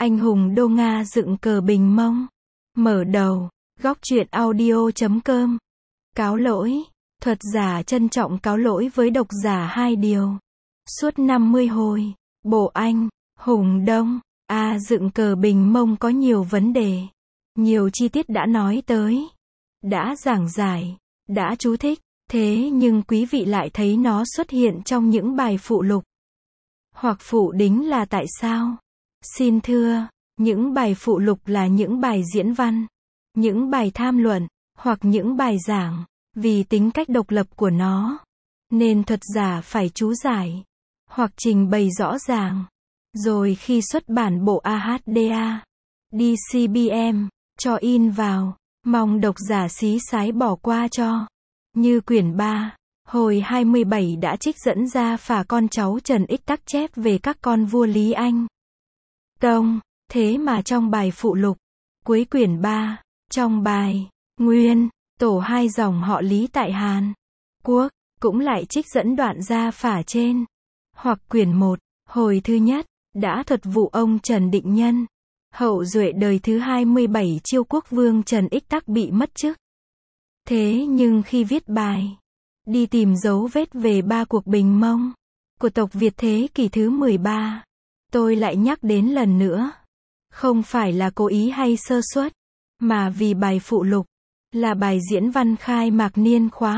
Anh hùng đô Nga dựng cờ Bình Mông. Mở đầu. Góc truyện audio.com. Cáo lỗi. Thuật giả trân trọng cáo lỗi với độc giả hai điều. Suốt 50 hồi, bộ anh, Hùng Đông, dựng cờ Bình Mông có nhiều vấn đề. Nhiều chi tiết đã nói tới. Đã giảng giải. Đã chú thích. Thế nhưng quý vị lại thấy nó xuất hiện trong những bài phụ lục. Hoặc phụ đính là tại sao? Xin thưa, những bài phụ lục là những bài diễn văn, những bài tham luận, hoặc những bài giảng. Vì tính cách độc lập của nó, nên thuật giả phải chú giải, hoặc trình bày rõ ràng. Rồi khi xuất bản bộ AHDA, DCBM, cho in vào, mong độc giả xí xái bỏ qua cho. Như quyển 3, hồi 27 đã trích dẫn ra phả con cháu Trần Ích Tắc chép về các con vua Lý Anh Tông. Thế mà trong bài phụ lục, cuối quyển 3, trong bài Nguyên, tổ hai dòng họ Lý tại Hàn Quốc, cũng lại trích dẫn đoạn ra phả trên. Hoặc quyển 1, hồi thứ nhất, đã thuật vụ ông Trần Định Nhân, hậu duệ đời thứ 27 Chiêu Quốc Vương Trần Ích Tắc bị mất chức. Thế nhưng khi viết bài, đi tìm dấu vết về ba cuộc bình Mông của tộc Việt thế kỷ thứ 13, tôi lại nhắc đến lần nữa. Không phải là cố ý hay sơ suất, mà vì bài phụ lục là bài diễn văn khai mạc niên khóa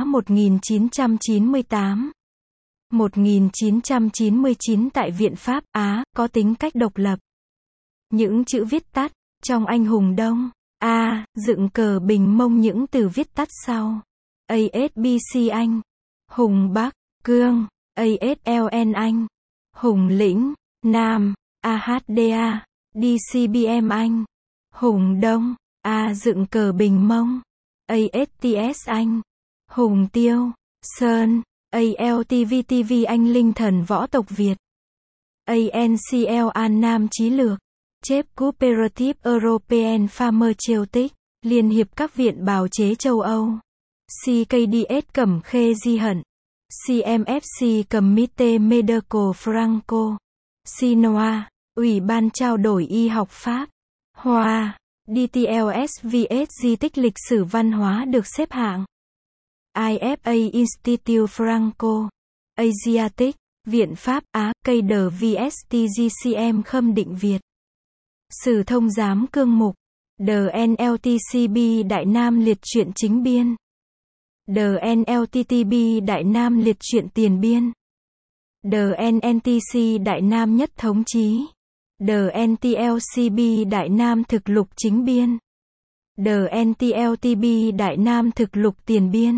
1998-1999 tại Viện Pháp Á, có tính cách độc lập. Những chữ viết tắt trong Anh hùng Đông, dựng cờ Bình Mông, những từ viết tắt sau: ASBC Anh, Hùng Bắc, Cương, ASLN Anh, Hùng Lĩnh, Nam, AHDA, DCBM Anh, Hùng Đông, dựng cờ Bình Mông, ASTS Anh, Hùng Tiêu, Sơn, ALTVTV Anh, Linh Thần Võ tộc Việt, ANCL An Nam Chí Lược, chép Cooperative European Farmer Celtic, Liên hiệp các viện bào chế châu Âu, CKDS Cẩm Khê Di Hận, CMFC Comité Medical Franco, Sinoa, Ủy ban trao đổi y học Pháp, Hoa, DTLSVS Di tích lịch sử văn hóa được xếp hạng, IFA Institute Franco, Asiatic, Viện Pháp Á, KDR VSTGCM Khâm Định Việt, Sử Thông Giám Cương Mục, DNLTCB Đại Nam Liệt truyện chính biên, DNLTTB Đại Nam Liệt truyện tiền biên, DNNTC Đại Nam Nhất Thống Chí, DNTLCB Đại Nam Thực lục chính biên, DNTLTB Đại Nam Thực lục tiền biên,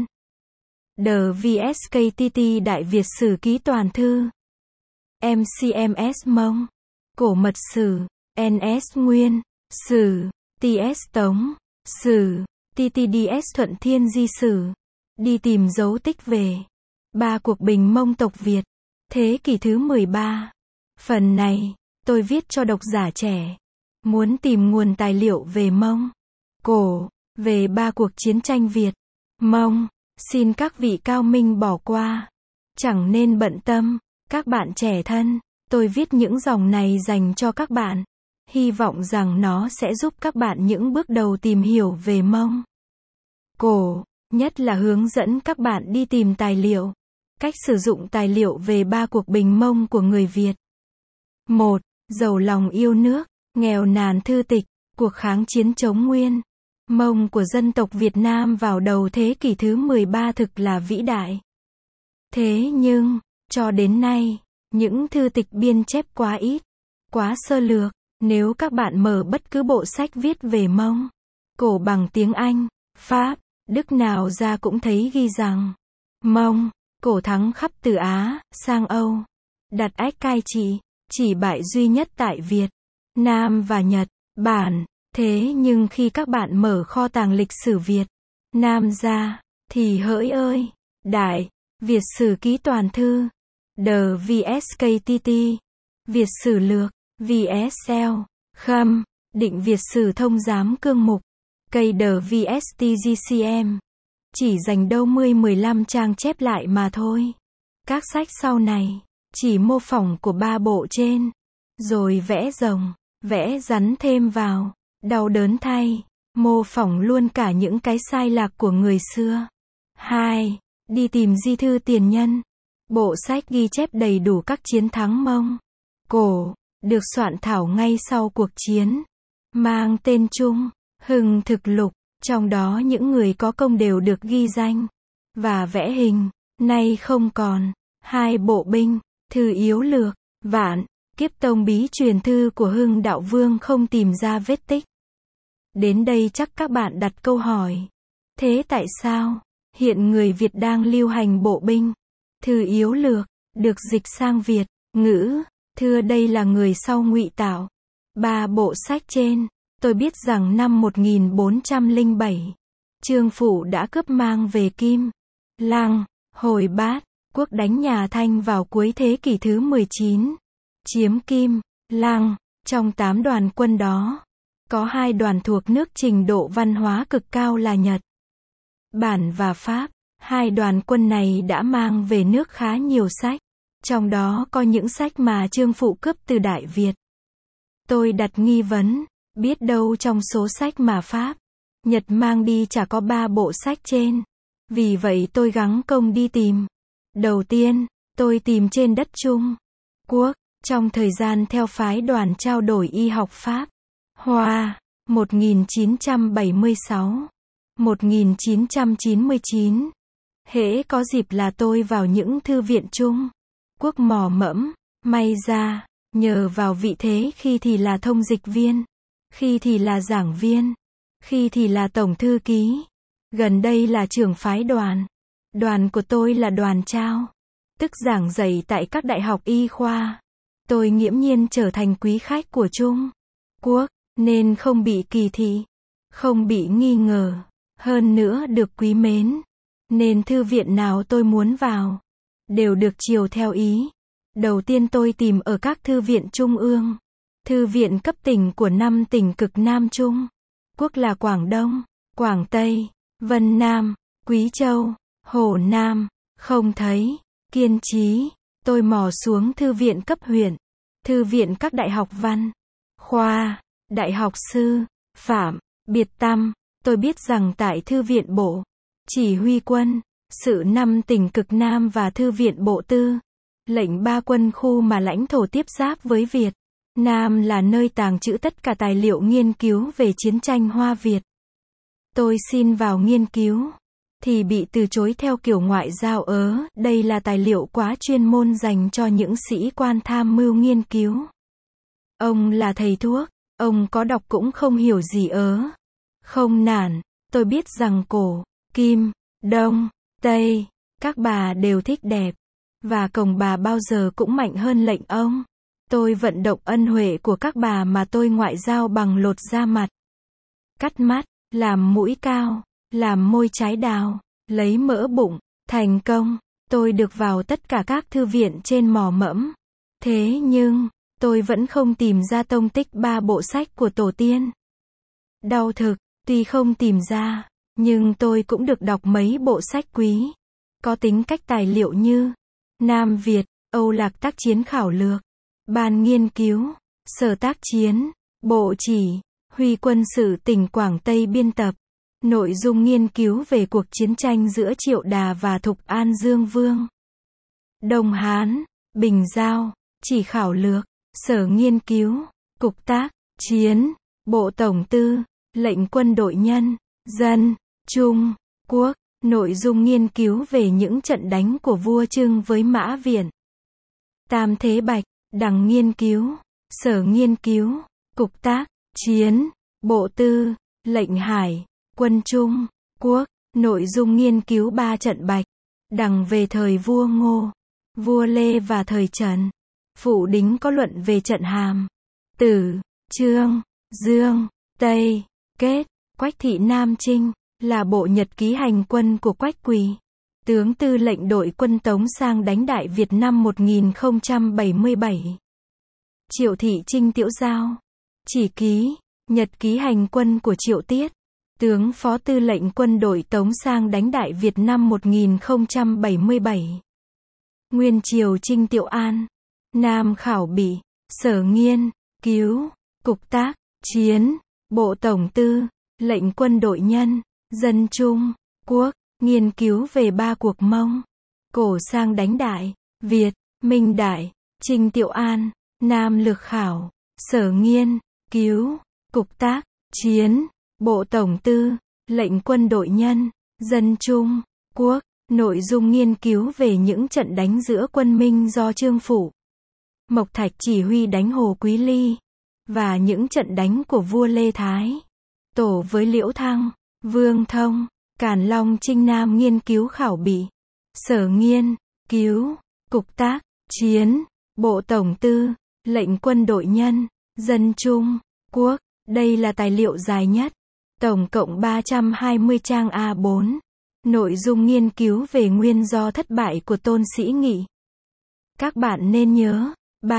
DVSKTT Đại Việt Sử Ký Toàn Thư, MCMS Mông, Cổ Mật Sử, NS Nguyên, Sử, TS Tống, Sử, TTDS Thuận Thiên Di Sử. Đi tìm dấu tích về ba cuộc bình Mông tộc Việt thế kỷ thứ 13. Phần này tôi viết cho độc giả trẻ muốn tìm nguồn tài liệu về Mông Cổ, về ba cuộc chiến tranh Việt Mông. Xin các vị cao minh bỏ qua, chẳng nên bận tâm. Các bạn trẻ thân, tôi viết những dòng này dành cho các bạn, hy vọng rằng nó sẽ giúp các bạn những bước đầu tìm hiểu về Mông Cổ, nhất là hướng dẫn các bạn đi tìm tài liệu, cách sử dụng tài liệu về ba cuộc bình Mông của người Việt. 1. Giàu lòng yêu nước, nghèo nàn thư tịch, cuộc kháng chiến chống Nguyên Mông của dân tộc Việt Nam vào đầu thế kỷ thứ 13 thực là vĩ đại. Thế nhưng, cho đến nay, những thư tịch biên chép quá ít, quá sơ lược. Nếu các bạn mở bất cứ bộ sách viết về Mông Cổ bằng tiếng Anh, Pháp, Đức nào ra cũng thấy ghi rằng Mông Cổ thắng khắp từ Á sang Âu, đặt ách cai trị, chỉ bại duy nhất tại Việt Nam và Nhật Bản. Thế nhưng khi các bạn mở kho tàng lịch sử Việt Nam ra, thì hỡi ơi, Đại Việt Sử Ký Toàn Thư, DVSKTT, Việt Sử Lược, VSL, Khâm Định Việt Sử Thông Giám Cương Mục, KDR VSTGCM, chỉ dành đâu 10-15 trang chép lại mà thôi. Các sách sau này chỉ mô phỏng của ba bộ trên, rồi vẽ rồng, vẽ rắn thêm vào, đau đớn thay, mô phỏng luôn cả những cái sai lạc của người xưa. 2. Đi tìm di thư tiền nhân. Bộ sách ghi chép đầy đủ các chiến thắng Mông Cổ, được soạn thảo ngay sau cuộc chiến, mang tên chung, Hưng Thực Lục, trong đó những người có công đều được ghi danh và vẽ hình, nay không còn. 2 bộ binh, thư yếu lược, Vạn Kiếp Tông bí truyền thư của Hưng Đạo Vương không tìm ra vết tích. Đến đây chắc các bạn đặt câu hỏi, thế tại sao hiện người Việt đang lưu hành bộ binh, thư yếu lược, được dịch sang Việt ngữ? Thưa đây là người sau ngụy tạo 3 bộ sách trên. Tôi biết rằng năm 1407, Trương Phụ đã cướp mang về Kim Lăng, Hồi Bát quốc đánh nhà Thanh vào cuối thế kỷ thứ 19, chiếm Kim Lăng. Trong 8 đoàn quân đó, có 2 đoàn thuộc nước trình độ văn hóa cực cao là Nhật Bản và Pháp. 2 đoàn quân này đã mang về nước khá nhiều sách, trong đó có những sách mà Trương Phụ cướp từ Đại Việt. Tôi đặt nghi vấn, biết đâu trong số sách mà Pháp, Nhật mang đi chả có 3 bộ sách trên. Vì vậy tôi gắng công đi tìm. Đầu tiên, tôi tìm trên đất Trung Quốc, trong thời gian theo phái đoàn trao đổi y học Pháp Hoa, 1976, 1999. Hễ có dịp là tôi vào những thư viện Trung Quốc mò mẫm, may ra, nhờ vào vị thế khi thì là thông dịch viên, khi thì là giảng viên, khi thì là tổng thư ký, gần đây là trưởng phái đoàn. Đoàn của tôi là đoàn trao, tức giảng dạy tại các đại học y khoa. Tôi nghiễm nhiên trở thành quý khách của Trung Quốc, nên không bị kỳ thị, không bị nghi ngờ, hơn nữa được quý mến. Nên thư viện nào tôi muốn vào, đều được chiều theo ý. Đầu tiên tôi tìm ở các thư viện trung ương, thư viện cấp tỉnh của 5 tỉnh cực Nam Trung Quốc là Quảng Đông, Quảng Tây, Vân Nam, Quý Châu, Hồ Nam, không thấy. Kiên trì, tôi mò xuống thư viện cấp huyện, thư viện các đại học văn, khoa, đại học sư, phạm, biệt tâm. Tôi biết rằng tại thư viện Bộ Chỉ huy quân sự 5 tỉnh cực Nam và thư viện Bộ Tư lệnh 3 quân khu mà lãnh thổ tiếp giáp với Việt Nam là nơi tàng trữ tất cả tài liệu nghiên cứu về chiến tranh Hoa Việt. Tôi xin vào nghiên cứu, thì bị từ chối theo kiểu ngoại giao đây là tài liệu quá chuyên môn dành cho những sĩ quan tham mưu nghiên cứu. Ông là thầy thuốc, ông có đọc cũng không hiểu gì Không nản, tôi biết rằng Cổ, Kim, Đông, Tây, các bà đều thích đẹp, và cổng bà bao giờ cũng mạnh hơn lệnh ông. Tôi vận động ân huệ của các bà mà tôi ngoại giao bằng lột da mặt, cắt mắt, làm mũi cao, làm môi trái đào, lấy mỡ bụng. Thành công, tôi được vào tất cả các thư viện trên mò mẫm. Thế nhưng, tôi vẫn không tìm ra tông tích 3 bộ sách của tổ tiên. Đau thực, tuy không tìm ra, nhưng tôi cũng được đọc mấy bộ sách quý, có tính cách tài liệu như Nam Việt, Âu Lạc tác chiến khảo lược, Ban nghiên cứu, Sở tác chiến, Bộ chỉ huy quân sự tỉnh Quảng Tây biên tập. Nội dung nghiên cứu về cuộc chiến tranh giữa Triệu Đà và Thục An Dương Vương. Đông Hán, Bình Giao, chỉ khảo lược, Sở nghiên cứu, Cục tác chiến, Bộ Tổng tư, lệnh quân đội nhân dân Trung Quốc. Nội dung nghiên cứu về những trận đánh của vua Trưng với Mã Viện, Tam Thế Bạch. Đằng nghiên cứu, Sở nghiên cứu, Cục tác chiến, Bộ tư, lệnh Hải quân Trung Quốc. Nội dung nghiên cứu 3 trận Bạch Đằng về thời vua Ngô, vua Lê và thời Trần. Phụ đính có luận về trận Hàm, Tử, Trương, Dương, Tây. Kết, Quách thị Nam Trinh, là bộ nhật ký hành quân của Quách Quỳ, tướng tư lệnh đội quân Tống sang đánh Đại Việt năm 1077. Triệu thị Trinh Tiễu Giao, chỉ ký, nhật ký hành quân của Triệu Tiết, tướng phó tư lệnh quân đội Tống sang đánh Đại Việt năm 1077. Nguyên Triều Trinh Tiệu An, Nam Khảo Bỉ, Sở nghiên cứu, Cục tác, chiến, Bộ Tổng tư, lệnh quân đội nhân, dân Trung Quốc, nghiên cứu về ba cuộc Mông, Cổ sang đánh Đại, Việt, Minh Đại, Trình Tiệu An, Nam Lược Khảo, Sở nghiên cứu, Cục tác, chiến, Bộ Tổng tư, lệnh quân đội nhân, dân Trung Quốc, nội dung nghiên cứu về những trận đánh giữa quân Minh do Trương Phụ, Mộc Thạch chỉ huy đánh Hồ Quý Ly, và những trận đánh của vua Lê Thái Tổ với Liễu Thăng, Vương Thông, Càn Long Trinh Nam nghiên cứu khảo bị. Sở nghiên cứu, Cục tác, chiến, Bộ Tổng tư, lệnh quân đội nhân, dân Trung Quốc. Đây là tài liệu dài nhất, tổng cộng 320 trang A4. Nội dung nghiên cứu về nguyên do thất bại của Tôn Sĩ Nghị. Các bạn nên nhớ,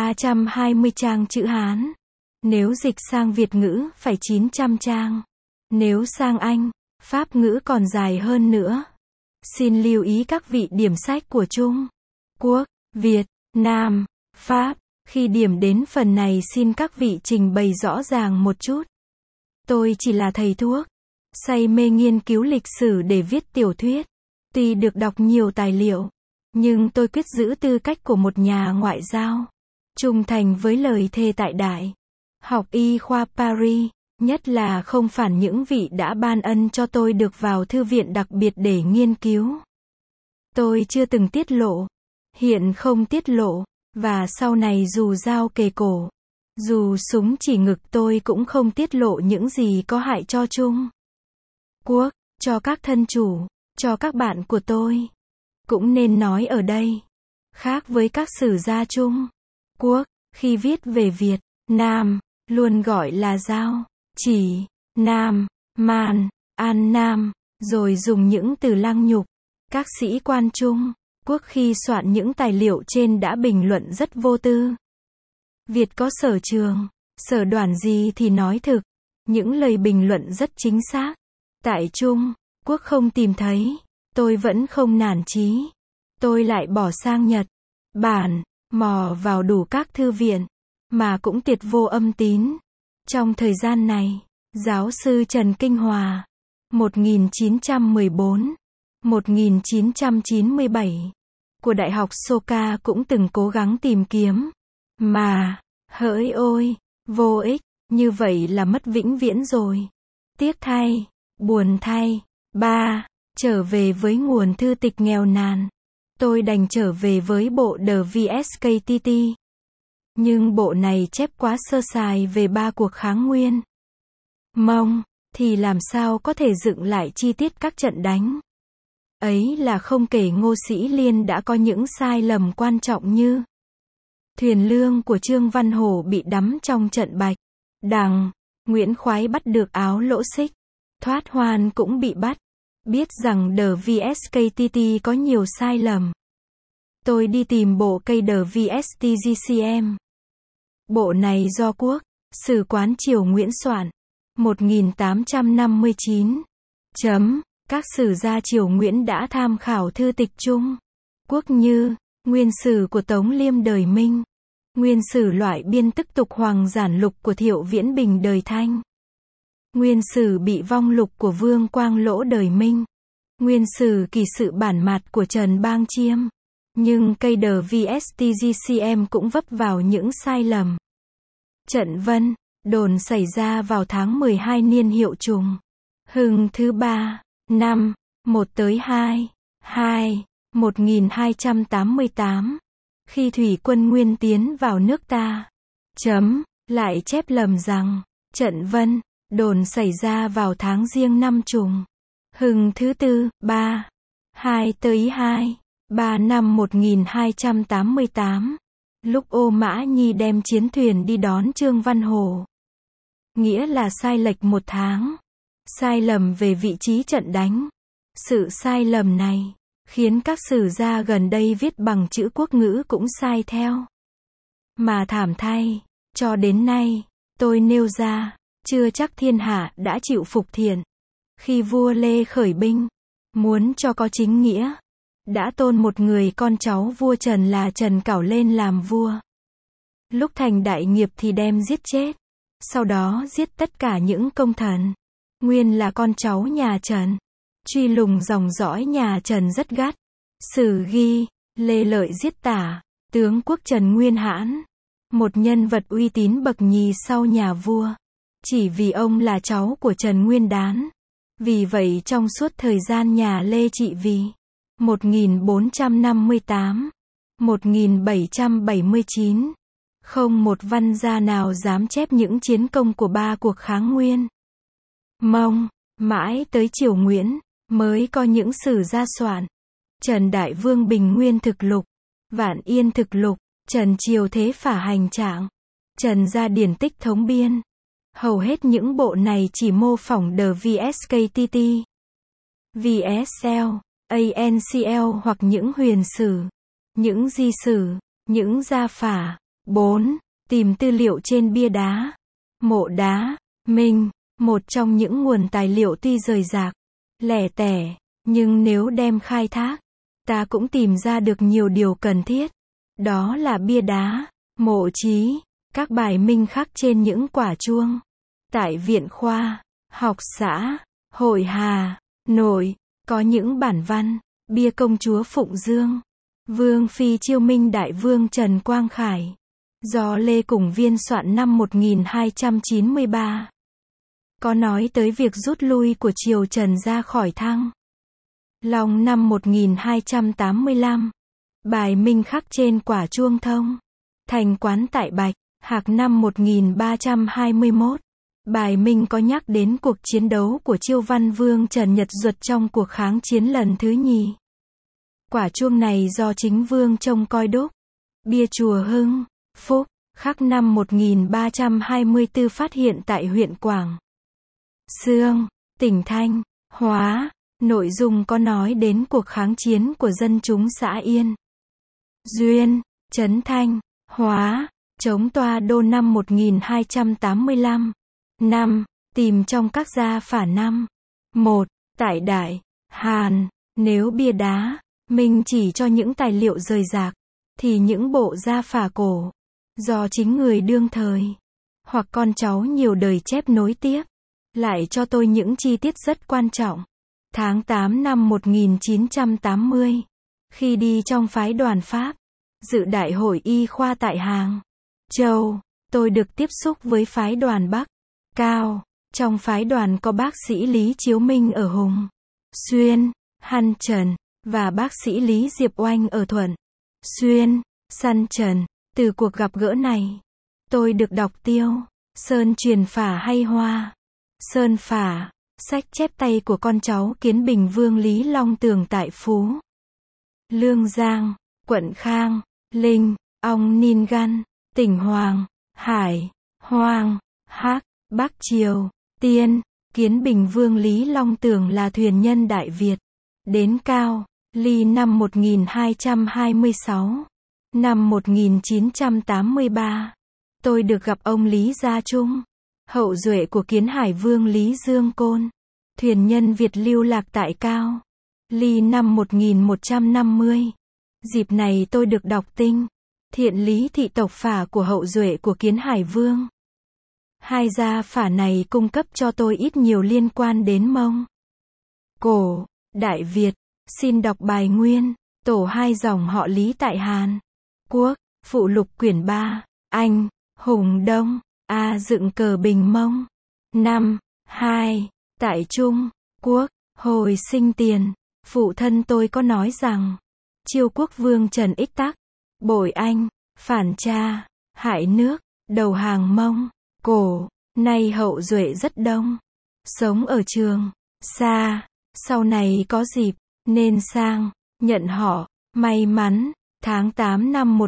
320 trang chữ Hán. Nếu dịch sang Việt ngữ phải 900 trang. Nếu sang Anh, Pháp ngữ còn dài hơn nữa. Xin lưu ý các vị điểm sách của Trung Quốc, Việt, Nam, Pháp. Khi điểm đến phần này xin các vị trình bày rõ ràng một chút. Tôi chỉ là thầy thuốc, say mê nghiên cứu lịch sử để viết tiểu thuyết. Tuy được đọc nhiều tài liệu, nhưng tôi quyết giữ tư cách của một nhà ngoại giao, trung thành với lời thề tại Đại học Y khoa Paris, nhất là không phản những vị đã ban ân cho tôi được vào thư viện đặc biệt để nghiên cứu. Tôi chưa từng tiết lộ, hiện không tiết lộ, và sau này dù dao kề cổ, dù súng chỉ ngực tôi cũng không tiết lộ những gì có hại cho Trung Quốc, cho các thân chủ, cho các bạn của tôi. Cũng nên nói ở đây, khác với các sử gia Trung Quốc, khi viết về Việt Nam, luôn gọi là Giao, Chỉ, Nam, Man, An Nam, rồi dùng những từ lăng nhục. Các sĩ quan Trung Quốc khi soạn những tài liệu trên đã bình luận rất vô tư. Việt có sở trường, sở đoàn gì thì nói thực. Những lời bình luận rất chính xác. Tại Trung Quốc không tìm thấy, tôi vẫn không nản chí. Tôi lại bỏ sang Nhật Bản, mò vào đủ các thư viện, mà cũng tuyệt vô âm tín. Trong thời gian này, giáo sư Trần Kinh Hòa, 1914-1997, của Đại học Soka cũng từng cố gắng tìm kiếm. Mà, hỡi ôi, vô ích, như vậy là mất vĩnh viễn rồi. Tiếc thay, buồn thay. 3. Trở về với nguồn thư tịch nghèo nàn. Tôi đành trở về với bộ The VSKTT. Nhưng bộ này chép quá sơ sài về ba cuộc kháng Nguyên Mông, thì làm sao có thể dựng lại chi tiết các trận đánh. Ấy là không kể Ngô Sĩ Liên đã có những sai lầm quan trọng như thuyền lương của Trương Văn Hổ bị đắm trong trận Bạch Đằng, Nguyễn Khoái bắt được Áo Lỗ Xích, Thoát Hoan cũng bị bắt. Biết rằng The VSKTT có nhiều sai lầm, tôi đi tìm bộ cây The VSTGCM. Bộ này do Quốc Sử quán Triều Nguyễn soạn, 1859. Các sử gia Triều Nguyễn đã tham khảo thư tịch Trung Quốc như Nguyên sử của Tống Liêm đời Minh, Nguyên sử loại biên tức tục Hoàng Giản Lục của Thiệu Viễn Bình đời Thanh, Nguyên sử bị vong lục của Vương Quang Lỗ đời Minh, Nguyên sử kỳ sự bản mạt của Trần Bang Chiêm. Nhưng cây The VSTGCM cũng vấp vào những sai lầm. Trận Vân Đồn xảy ra vào tháng 12 niên hiệu Trùng Hưng thứ 3, năm 1-2, 1288, khi thủy quân Nguyên tiến vào nước ta. Lại chép lầm rằng, trận Vân Đồn xảy ra vào tháng Giêng năm Trùng Hưng thứ 4, 2-2, năm 1288, lúc Ô Mã Nhi đem chiến thuyền đi đón Trương Văn Hổ. Nghĩa là sai lệch 1 tháng. Sai lầm về vị trí trận đánh. Sự sai lầm này khiến các sử gia gần đây viết bằng chữ quốc ngữ cũng sai theo. Mà thảm thay, cho đến nay, tôi nêu ra, chưa chắc thiên hạ đã chịu phục thiện. Khi vua Lê khởi binh, muốn cho có chính nghĩa, đã tôn một người con cháu vua Trần là Trần Cảo lên làm vua. Lúc thành đại nghiệp thì đem giết chết. sau đó giết tất cả những công thần. Nguyên là con cháu nhà Trần. Truy lùng dòng dõi nhà Trần rất gắt. Sử ghi, Lê Lợi giết Tả, tướng quốc Trần Nguyên Hãn, một nhân vật uy tín bậc nhì sau nhà vua. Chỉ vì ông là cháu của Trần Nguyên Đán. Vì vậy trong suốt thời gian nhà Lê trị vì 1458, 1779, không một văn gia nào dám chép những chiến công của ba cuộc kháng Nguyên Mông. Mãi tới triều Nguyễn, mới có những sử gia soạn. Trần Đại Vương Bình Nguyên Thực Lục, Vạn Yên Thực Lục, Trần Triều Thế Phả Hành Trạng, Trần Gia Điển Tích Thống Biên. Hầu hết những bộ này chỉ mô phỏng The VSKTT, VSL, ANCL hoặc những huyền sử, những di sử, những gia phả. 4. Tìm tư liệu trên bia đá. Mộ đá Minh, một trong những nguồn tài liệu tuy rời rạc, lẻ tẻ, nhưng nếu đem khai thác, ta cũng tìm ra được nhiều điều cần thiết. Đó là bia đá, mộ chí, các bài minh khắc trên những quả chuông. Tại Viện Khoa Học xã Hội Hà Nội, có những bản văn, bia công chúa Phụng Dương, Vương Phi chiêu minh Đại Vương Trần Quang Khải, do Lê Cùng Viên soạn năm 1293. Có nói tới việc rút lui của triều Trần ra khỏi Thăng Long năm 1285. Bài minh khắc trên quả chuông thông thành quán tại Bạch Hạc năm 1321. Bài minh có nhắc đến cuộc chiến đấu của Chiêu Văn Vương Trần Nhật Duật trong cuộc kháng chiến lần thứ nhì. Quả chuông này do chính Vương trông coi đúc. Bia chùa Hưng Phúc khắc năm 1324 phát hiện tại huyện Quảng Xương, tỉnh Thanh Hóa. Nội dung có nói đến cuộc kháng chiến của dân chúng xã Yên Duyên, Trấn Thanh Hóa, chống Toa Đô năm 1285. 5. Tìm trong các gia phả năm. 1. Tại Đại Hàn, nếu bia đá Minh chỉ cho những tài liệu rời rạc, thì những bộ gia phả cổ, do chính người đương thời, hoặc con cháu nhiều đời chép nối tiếp, lại cho tôi những chi tiết rất quan trọng. Tháng 8 năm 1980, khi đi trong phái đoàn Pháp, dự đại hội y khoa tại Hàng Châu, tôi được tiếp xúc với phái đoàn Bắc Cao. Trong phái đoàn có bác sĩ Lý Chiếu Minh ở Hùng Xuyên, Hăn Trần, và bác sĩ Lý Diệp Oanh ở Thuận Xuyên, Săn Trần. Từ cuộc gặp gỡ này, tôi được đọc Tiêu Sơn truyền phả hay Hoa Sơn phả, sách chép tay của con cháu Kiến Bình Vương Lý Long Tường tại Phú Lương Giang, quận Khang, Linh, Ong Ninh Gan, tỉnh Hoàng Hải, Hoàng, Hác, Bắc Triều, Tiên. Kiến Bình Vương Lý Long Tường là thuyền nhân Đại Việt, đến Cao Ly năm 1226. Năm 1983, tôi được gặp ông Lý Gia Trung, hậu duệ của Kiến Hải Vương Lý Dương Côn, thuyền nhân Việt lưu lạc tại Cao Ly năm 1150. Dịp này tôi được đọc Tinh Thiện Lý Thị tộc phả của hậu duệ của Kiến Hải Vương. Hai gia phả này cung cấp cho tôi ít nhiều liên quan đến Mông Cổ, Đại Việt. Xin đọc bài nguyên, tổ hai dòng họ Lý tại Hàn Quốc, phụ lục quyển 3, Anh, Hùng Đông, A dựng cờ Bình Mông. 5. 2. Tại Trung Quốc, hồi sinh tiền, phụ thân tôi có nói rằng, Chiêu quốc vương Trần Ích Tắc, bội Anh, phản cha, hại nước, đầu hàng Mông Cổ, nay hậu duệ rất đông, sống ở Trường Sa, sau này có dịp, nên sang, nhận họ, may mắn. Tháng 8 năm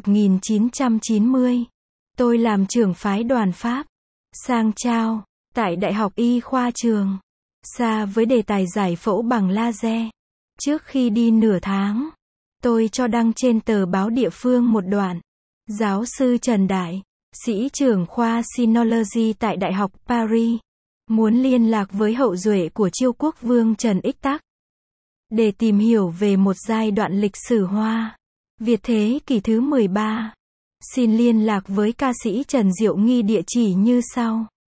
1990, tôi làm trưởng phái đoàn Pháp sang Trao, tại Đại học Y khoa Trường Sa với đề tài giải phẫu bằng laser. Trước khi đi nửa tháng, tôi cho đăng trên tờ báo địa phương một đoạn. Giáo sư Trần Đại, sĩ trưởng khoa Sinology tại Đại học Paris, muốn liên lạc với hậu duệ của Chiêu quốc vương Trần Ích Tắc, để tìm hiểu về một giai đoạn lịch sử Hoa Việt thế kỷ thứ 13. Xin liên lạc với ca sĩ Trần Diệu Nghi địa chỉ như sau.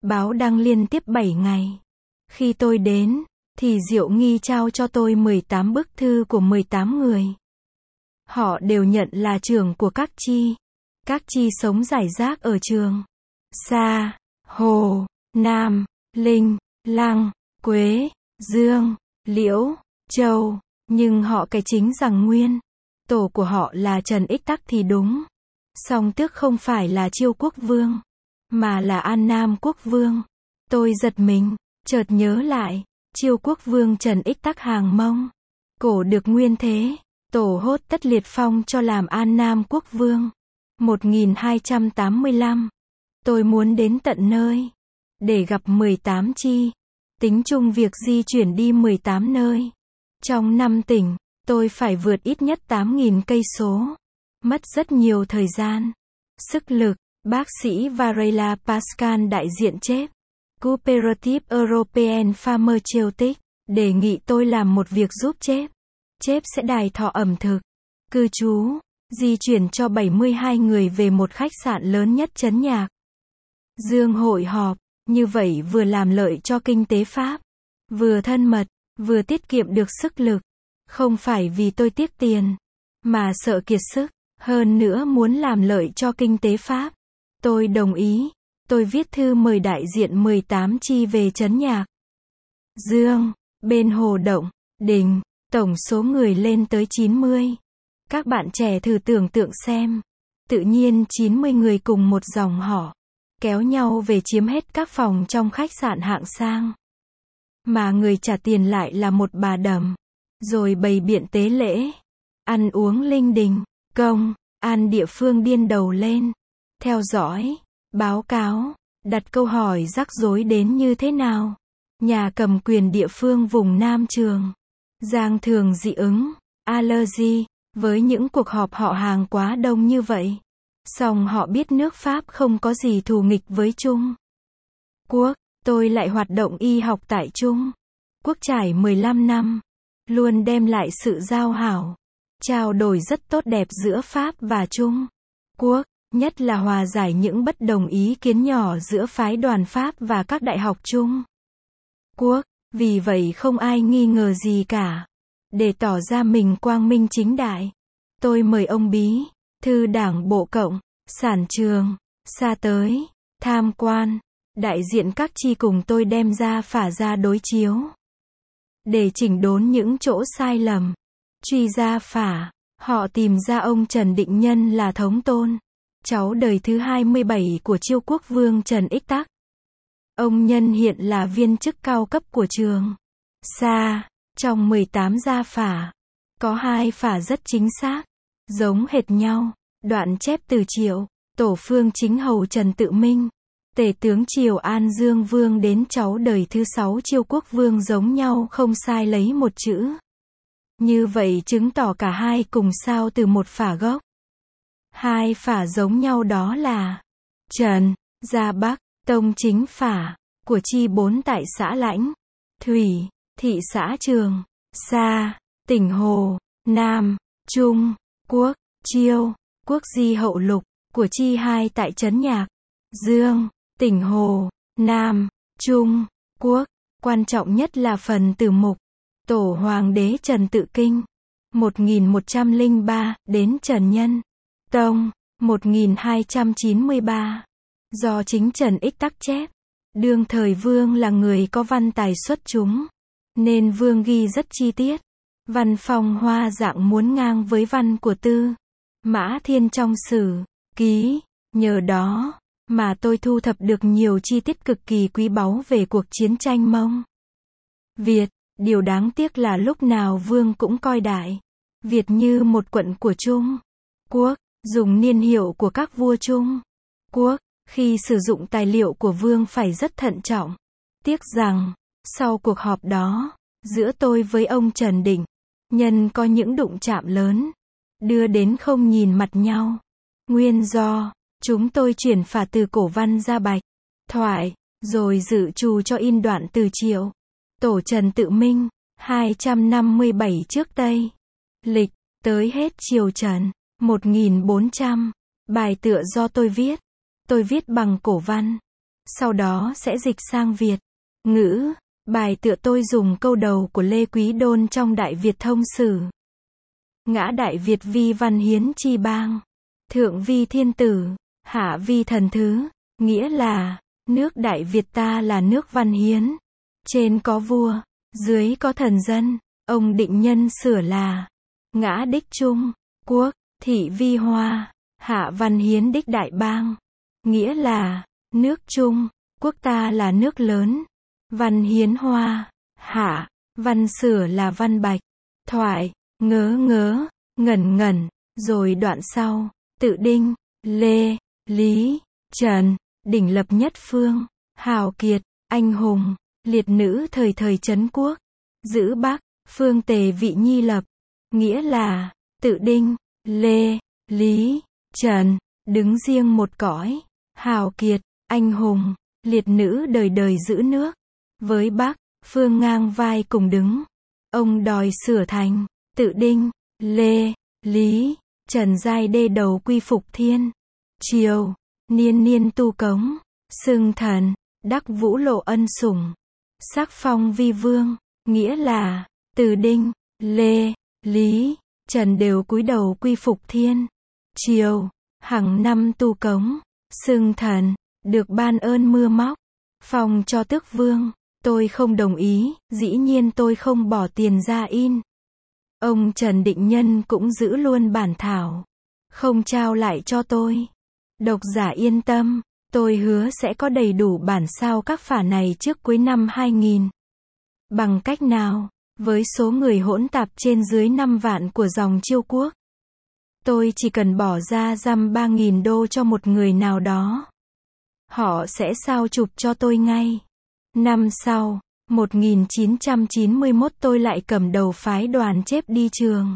báo đăng liên tiếp 7 ngày. Khi tôi đến, thì Diệu Nghi trao cho tôi 18 bức thư của 18 người. Họ đều nhận là trưởng của các chi. Các chi sống rải rác ở Trường Sa, Hồ, Nam, Linh, Lăng, Quế, Dương, Liễu, Châu, nhưng họ cái chính rằng nguyên tổ của họ là Trần Ích Tắc thì đúng. Song Tước không phải là Chiêu Quốc Vương, mà là An Nam Quốc Vương. Tôi giật mình, chợt nhớ lại, Chiêu Quốc Vương Trần Ích Tắc hàng Mông. Cổ được nguyên thế, tổ hốt tất liệt phong cho làm An Nam Quốc Vương. 1285. Tôi muốn đến tận nơi, để gặp 18 chi. Tính chung việc di chuyển đi 18 nơi. Trong 5 tỉnh, tôi phải vượt ít nhất 8.000 cây số. Mất rất nhiều thời gian, sức lực. Bác sĩ Varela Pascal đại diện chép Cooperative European Pharmaceutic đề nghị tôi làm một việc giúp chép. Chép sẽ đài thọ ẩm thực, cư trú, di chuyển cho 72 người về một khách sạn lớn nhất trấn Nhạc Dương hội họp. Như vậy vừa làm lợi cho kinh tế Pháp, vừa thân mật, vừa tiết kiệm được sức lực. Không phải vì tôi tiếc tiền, mà sợ kiệt sức. Hơn nữa muốn làm lợi cho kinh tế Pháp. Tôi đồng ý. Tôi viết thư mời đại diện 18 chi về trấn Nhạc Dương, bên Hồ Động, Đình. Tổng số người lên tới 90. Các bạn trẻ thử tưởng tượng xem. Tự nhiên 90 người cùng một dòng họ, kéo nhau về chiếm hết các phòng trong khách sạn hạng sang. Mà người trả tiền lại là một bà đầm. Rồi bày biện tế lễ, ăn uống linh đình, công an địa phương điên đầu lên. Theo dõi, báo cáo, đặt câu hỏi rắc rối đến như thế nào. Nhà cầm quyền địa phương vùng Nam Trường Giang thường dị ứng, allergy, với những cuộc họp họ hàng quá đông như vậy. Song họ biết nước Pháp không có gì thù nghịch với Trung Quốc. Tôi lại hoạt động y học tại Trung Quốc trải 15 năm, luôn đem lại sự giao hảo, trao đổi rất tốt đẹp giữa Pháp và Trung Quốc, nhất là hòa giải những bất đồng ý kiến nhỏ giữa phái đoàn Pháp và các đại học Trung Quốc. Vì vậy không ai nghi ngờ gì cả. Để tỏ ra mình quang minh chính đại, tôi mời ông Bí thư Đảng Bộ Cộng sản Trường Sa tới tham quan. Đại diện các chi cùng tôi đem ra phả ra đối chiếu, để chỉnh đốn những chỗ sai lầm. Truy ra phả, họ tìm ra ông Trần Định Nhân là thống tôn, cháu đời thứ 27 của Chiêu Quốc Vương Trần Ích Tắc. Ông Nhân hiện là viên chức cao cấp của Trường Sa. Trong 18 gia phả, có 2 phả rất chính xác, giống hệt nhau. Đoạn chép từ Triệu, Tổ Phương Chính Hầu Trần Tự Minh, Tể tướng Triều An Dương Vương đến cháu đời thứ 6 Chiêu Quốc Vương giống nhau không sai lấy một chữ. Như vậy chứng tỏ cả hai cùng sao từ một phả gốc. 2 phả giống nhau đó là Trần, Gia Bắc, Tông Chính phả, của chi 4 tại xã Lãnh, Thủy, thị xã Trường Sa, tỉnh Hồ, Nam, Trung Quốc, Chiêu Quốc Di Hậu Lục, của chi 2 tại trấn Nhạc Dương, tỉnh Hồ, Nam, Trung Quốc. Quan trọng nhất là phần từ mục Tổ Hoàng đế Trần Tự Kinh 1103 đến Trần Nhân Tông 1293, do chính Trần Ích Tắc chép. Đương thời Vương là người có văn tài xuất chúng, nên Vương ghi rất chi tiết. Văn phong hoa dạng muốn ngang với văn của Tư Mã Thiên trong Sử Ký. Nhờ đó mà tôi thu thập được nhiều chi tiết cực kỳ quý báu về cuộc chiến tranh Mông Việt. Điều đáng tiếc là lúc nào Vương cũng coi Đại Việt như một quận của Trung Quốc, dùng niên hiệu của các vua Trung Quốc. Khi sử dụng tài liệu của Vương phải rất thận trọng. Tiếc rằng, sau cuộc họp đó, giữa tôi với ông Trần Định Nhân có những đụng chạm lớn, đưa đến không nhìn mặt nhau. Nguyên do, chúng tôi chuyển phả từ cổ văn ra bạch thoại, rồi dự trù cho in đoạn từ Triệu Tổ Trần Tự Minh 257 trước Tây Lịch, tới hết triều Trần 1400. Bài tựa do tôi viết bằng cổ văn. sau đó sẽ dịch sang Việt ngữ. Bài tựa tôi dùng câu đầu của Lê Quý Đôn trong Đại Việt Thông Sử. Ngã Đại Việt vi văn hiến chi bang, thượng vi thiên tử, hạ vi thần thứ, nghĩa là, nước Đại Việt ta là nước văn hiến. Trên có vua, dưới có thần dân, ông định nhân sửa là, ngã đích Trung, quốc, thị vi hoa, hạ văn hiến đích đại bang. Nghĩa là, nước Trung, quốc ta là nước lớn, văn hiến hoa, hạ, văn sửa là văn bạch. Thoại, ngớ ngớ, ngẩn ngẩn, rồi đoạn sau, tự đinh, Lê, Lý, Trần, đỉnh lập nhất phương, hào kiệt, anh hùng, liệt nữ thời thời trấn quốc, giữ Bắc, phương Tề vị nhi lập. Nghĩa là, tự đinh, Lê, Lý, Trần, đứng riêng một cõi, hào kiệt, anh hùng, liệt nữ đời đời giữ nước. Với Bắc, phương ngang vai cùng đứng. Ông đòi sửa thành, tự đinh, Lê, Lý, Trần giai đê đầu quy phục thiên. Triều, niên niên tu cống, xưng thần, đắc vũ lộ ân sủng. Sắc phong vi vương, nghĩa là, từ đinh, Lê, Lý, Trần đều cúi đầu quy phục thiên. Triều, hàng năm tu cống, xưng thần, được ban ơn mưa móc. Phong cho tước vương, tôi không đồng ý, dĩ nhiên tôi không bỏ tiền ra in. Ông Trần Định Nhân cũng giữ luôn bản thảo, không trao lại cho tôi. Độc giả yên tâm, tôi hứa sẽ có đầy đủ bản sao các phả này trước cuối năm 2000. Bằng cách nào? Với số người hỗn tạp trên dưới 5 vạn của dòng Chiêu Quốc, tôi chỉ cần bỏ ra dăm 3.000 đô cho một người nào đó, họ sẽ sao chụp cho tôi ngay. Năm sau, 1991 tôi lại cầm đầu phái đoàn chép đi trường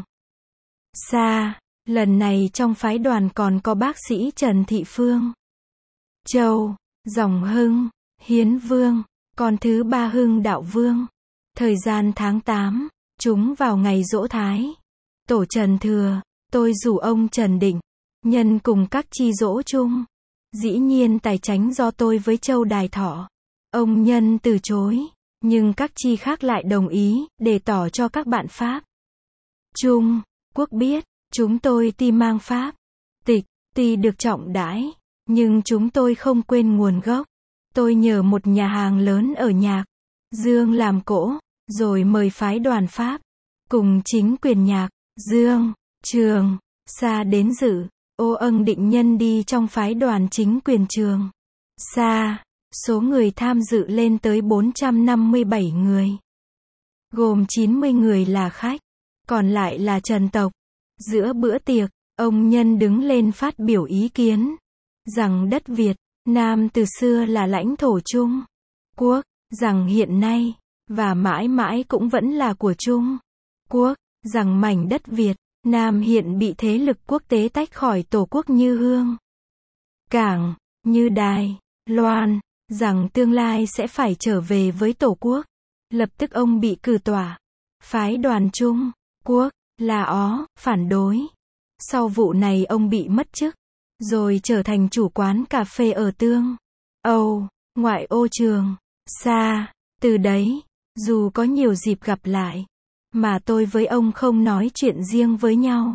Sa. Lần này trong phái đoàn còn có bác sĩ Trần Thị Phương, Châu, dòng Hưng, Hiến Vương, con thứ ba Hưng Đạo Vương. Thời gian tháng 8, chúng vào ngày Giỗ Thái, tổ Trần Thừa, tôi rủ ông Trần Định Nhân cùng các chi giỗ chung. Dĩ nhiên tài chánh do tôi với Châu Đài Thọ. Ông Nhân từ chối, nhưng các chi khác lại đồng ý, để tỏ cho các bạn Pháp Trung Quốc biết, chúng tôi ti mang Pháp tịch, ti được trọng đãi, nhưng chúng tôi không quên nguồn gốc. Tôi nhờ một nhà hàng lớn ở Nhạc Dương làm cỗ, rồi mời phái đoàn Pháp, cùng chính quyền Nhạc Dương, Trường Sa đến dự. Ô Ân Định Nhân đi trong phái đoàn chính quyền Trường Sa. Số người tham dự lên tới 457 người. Gồm 90 người là khách, còn lại là Trần tộc. Giữa bữa tiệc, ông Nhân đứng lên phát biểu ý kiến, rằng đất Việt Nam từ xưa là lãnh thổ Trung Quốc, rằng hiện nay, và mãi mãi cũng vẫn là của Trung Quốc, rằng mảnh đất Việt Nam hiện bị thế lực quốc tế tách khỏi tổ quốc như Hương Cảng, như Đài Loan, rằng tương lai sẽ phải trở về với tổ quốc. Lập tức ông bị cử tỏa. Phái đoàn Trung Quốc là Ó phản đối. Sau vụ này ông bị mất chức, rồi trở thành chủ quán cà phê ở Tương Âu, ngoại ô Trường Sa. Từ đấy, dù có nhiều dịp gặp lại, mà tôi với ông không nói chuyện riêng với nhau.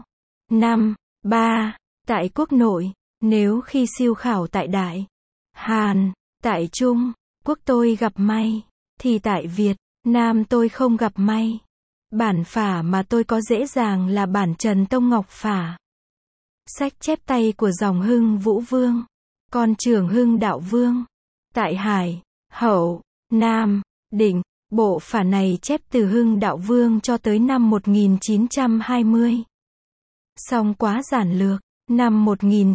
3. Tại quốc nội, nếu khi siêu khảo tại Đại Hàn, tại Trung Quốc tôi gặp may, thì tại Việt Nam tôi không gặp may. Bản phả mà tôi có dễ dàng là bản Trần Tông Ngọc phả. Sách chép tay của dòng Hưng Vũ Vương, con trưởng Hưng Đạo Vương. Tại Hải, Hậu, Nam, Định, bộ phả này chép từ Hưng Đạo Vương cho tới năm 1920. Song quá giản lược. Năm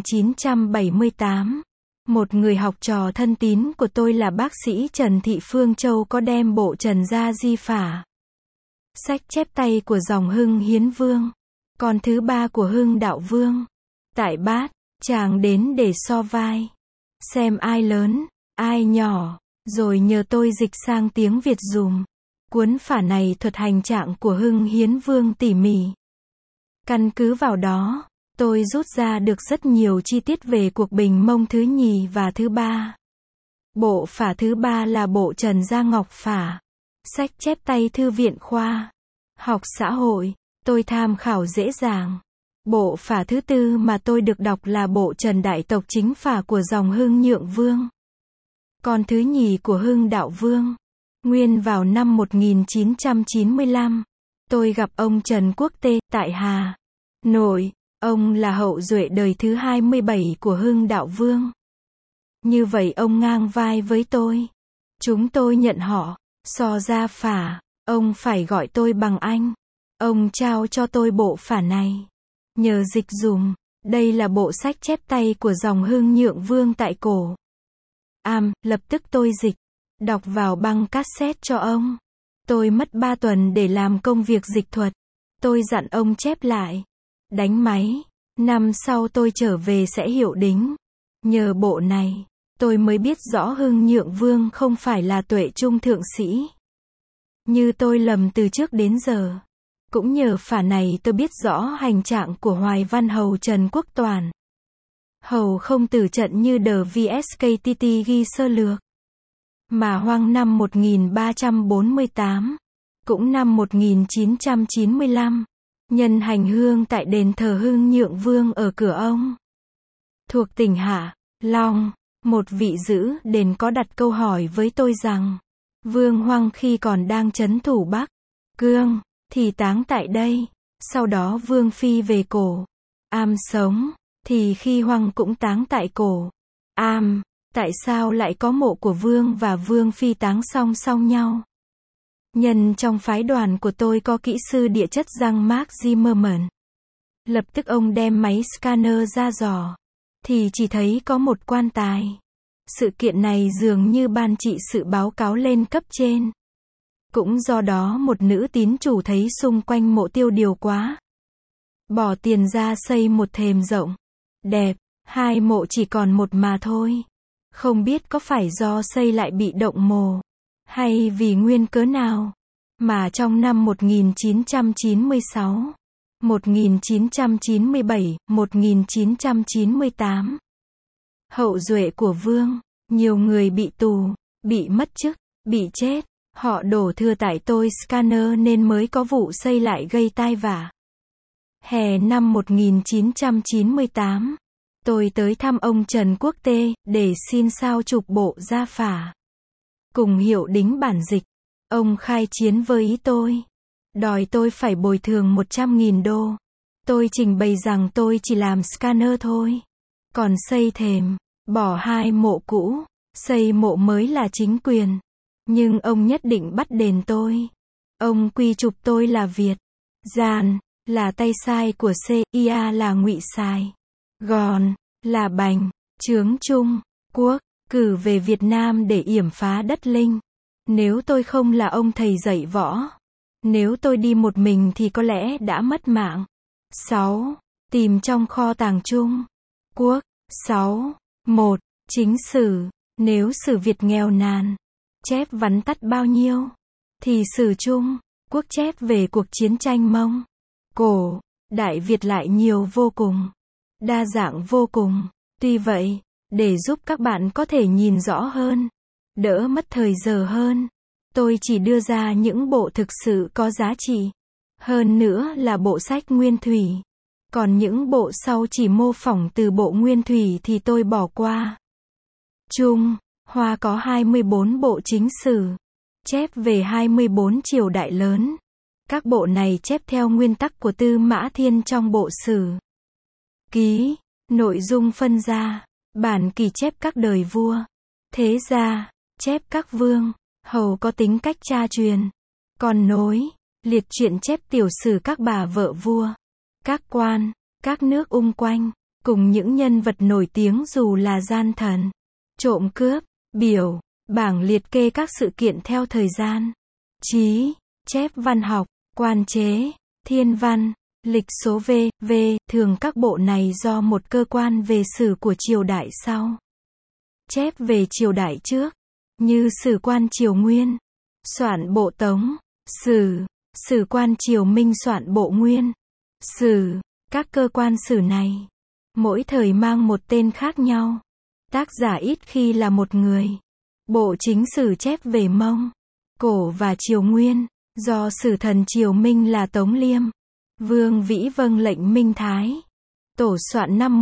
1978, một người học trò thân tín của tôi là bác sĩ Trần Thị Phương Châu có đem bộ Trần Gia Di phả, sách chép tay của dòng Hưng Hiến Vương, con thứ ba của Hưng Đạo Vương, tại Bát Tràng đến để so vai, xem ai lớn, ai nhỏ, rồi nhờ tôi dịch sang tiếng Việt dùm. Cuốn phả này thuật hành trạng của Hưng Hiến Vương tỉ mỉ. Căn cứ vào đó, tôi rút ra được rất nhiều chi tiết về cuộc bình Mông thứ nhì và thứ ba. Bộ phả thứ 3 là bộ Trần Gia Ngọc phả. Sách chép tay thư viện khoa học xã hội, tôi tham khảo dễ dàng. Bộ phả thứ 4 mà tôi được đọc là bộ Trần Đại Tộc Chính phả của dòng Hưng Nhượng Vương. Con thứ nhì của Hưng Đạo Vương. Nguyên vào năm 1995, tôi gặp ông Trần Quốc Tê tại Hà Nội. Ông là hậu duệ đời thứ 27 của Hưng Đạo Vương. Như vậy ông ngang vai với tôi. Chúng tôi nhận họ, So Gia phả, ông phải gọi tôi bằng anh. Ông trao cho tôi bộ phả này. Nhờ dịch dùm, đây là bộ sách chép tay của dòng Hưng Nhượng Vương tại cổ. Lập tức tôi dịch, đọc vào băng cassette cho ông. Tôi mất 3 tuần để làm công việc dịch thuật. Tôi dặn ông chép lại. Đánh máy. Năm sau tôi trở về sẽ hiệu đính. Nhờ bộ này, tôi mới biết rõ Hưng Nhượng Vương không phải là Tuệ Trung thượng sĩ như tôi lầm từ trước đến giờ. Cũng nhờ phả này tôi biết rõ hành trạng của Hoài Văn Hầu Trần Quốc Toản. Hầu không tử trận như The VSKTT ghi sơ lược. Mà hoang năm 1348, cũng năm 1995, nhân hành hương tại đền thờ Hưng Nhượng Vương ở Cửa Ông, thuộc tỉnh Hạ Long. Một vị giữ đền có đặt câu hỏi với tôi rằng, Vương Hoang khi còn đang trấn thủ Bắc Cương, thì táng tại đây. Sau đó Vương Phi về cổ sống, thì khi Hoang cũng táng tại cổ tại sao lại có mộ của Vương và Vương Phi táng song song nhau? Nhân trong phái đoàn của tôi có kỹ sư địa chất Jean-Marc Zimmermann. Lập tức ông đem máy scanner ra dò, thì chỉ thấy có một quan tài. Sự kiện này dường như ban trị sự báo cáo lên cấp trên. Cũng do đó một nữ tín chủ thấy xung quanh mộ tiêu điều quá, bỏ tiền ra xây một thềm rộng, đẹp, 2 mộ chỉ còn một mà thôi. Không biết có phải do xây lại bị động mồ, hay vì nguyên cớ nào, mà trong năm 1996, 1997, 1998, hậu duệ của Vương, nhiều người bị tù, bị mất chức, bị chết. Họ đổ thừa tại tôi scanner nên mới có vụ xây lại gây tai vạ. Hè năm 1998, tôi tới thăm ông Trần Quốc Tê để xin sao chụp bộ gia phả cùng hiệu đính bản dịch. Ông khai chiến với ý tôi, đòi tôi phải bồi thường 100.000 đô. Tôi trình bày rằng tôi chỉ làm scanner thôi, còn xây thềm, bỏ 2 mộ cũ, xây mộ mới là chính quyền. Nhưng ông nhất định bắt đền tôi. Ông quy chụp tôi là Việt Gian, là tay sai của CIA, là ngụy Sài Gòn, là bành trướng Trung Quốc, cử về Việt Nam để yểm phá đất Linh. Nếu tôi không là ông thầy dạy võ, nếu tôi đi một mình thì có lẽ đã mất mạng. 6. Tìm trong kho tàng Trung Quốc. 6. 1. Chính sử. Nếu sử Việt nghèo nàn, chép vắn tắt bao nhiêu, thì sử Trung Quốc chép về cuộc chiến tranh Mông Cổ Đại Việt lại nhiều vô cùng, đa dạng vô cùng. Tuy vậy, để giúp các bạn có thể nhìn rõ hơn, đỡ mất thời giờ hơn, tôi chỉ đưa ra những bộ thực sự có giá trị. Hơn nữa là bộ sách nguyên thủy. Còn những bộ sau chỉ mô phỏng từ bộ nguyên thủy thì tôi bỏ qua. Trung Hoa có 24 bộ chính sử, chép về 24 triều đại lớn. Các bộ này chép theo nguyên tắc của Tư Mã Thiên trong bộ sử ký, nội dung phân ra. Bản kỳ chép các đời vua, thế gia, chép các vương, hầu có tính cách cha truyền. Còn nối, liệt truyện chép tiểu sử các bà vợ vua, các quan, các nước quanh, cùng những nhân vật nổi tiếng dù là gian thần, trộm cướp, biểu, bảng liệt kê các sự kiện theo thời gian. Chí, chép văn học, quan chế, thiên văn, lịch số v.v. Thường các bộ này do một cơ quan về sử của triều đại sau chép về triều đại trước, như sử quan triều Nguyên soạn bộ Tống sử, sử quan triều Minh soạn bộ Nguyên sử. Các cơ quan sử này mỗi thời mang một tên khác nhau, tác giả ít khi là một người. Bộ chính sử chép về Mông, Cổ và Triều Nguyên, do sử thần Triều Minh là Tống Liêm, Vương Vĩ vâng lệnh Minh Thái, tổ soạn năm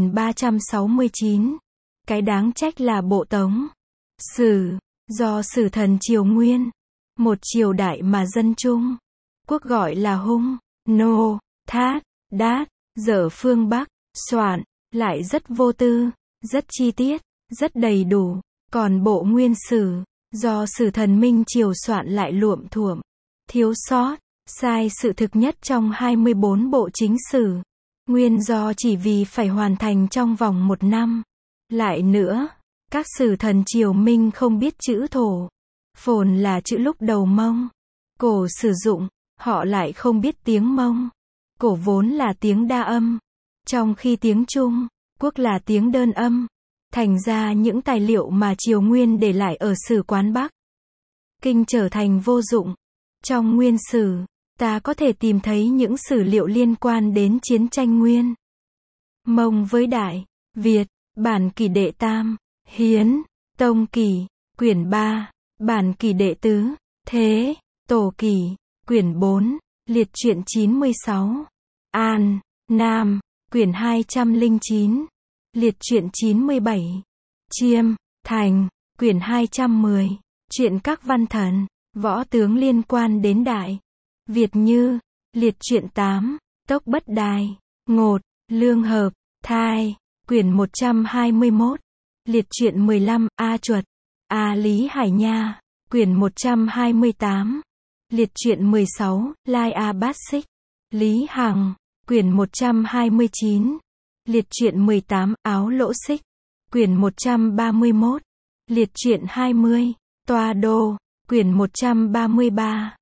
1369. Cái đáng trách là bộ Tống Sử, do sử thần Triều Nguyên, một triều đại mà dân Trung Quốc gọi là Hung, Nô, Thát, Đát, dở phương Bắc, soạn, lại rất vô tư, rất chi tiết, rất đầy đủ. Còn bộ Nguyên Sử, do sử thần Minh Triều soạn lại luộm thuộm, thiếu sót, sai sự thực nhất trong 24 bộ chính sử. Nguyên do chỉ vì phải hoàn thành trong vòng 1 năm. Lại nữa, các sử thần Triều Minh không biết chữ thổ. Phồn là chữ lúc đầu Mông. Cổ sử dụng, họ lại không biết tiếng Mông. Cổ vốn là tiếng đa âm, trong khi tiếng Trung Quốc là tiếng đơn âm. Thành ra những tài liệu mà Triều Nguyên để lại ở sử quán Bắc Kinh trở thành vô dụng. Trong Nguyên Sử, ta có thể tìm thấy những sử liệu liên quan đến chiến tranh Nguyên Mông với Đại Việt, bản kỷ đệ tam, Hiến, Tông kỷ, quyển 3, bản kỷ đệ tứ, Thế, Tổ kỷ, quyển 4, liệt truyện 96, An, Nam, quyển 209, liệt truyện 97, Chiêm, Thành, quyển 210, truyện các văn thần, võ tướng liên quan đến Đại Việt như, liệt truyện 8, Tốc Bất Đài, Ngột, Lương Hợp, Thai, quyển 121, liệt truyện 15, A Chuật, A Lý Hải Nha, quyển 128, liệt truyện 16, Lai A Bát Xích, Lý Hằng, quyển 129, liệt truyện 18, Áo Lỗ Xích, quyển 131, liệt truyện 20, Toa Đô, quyển 133.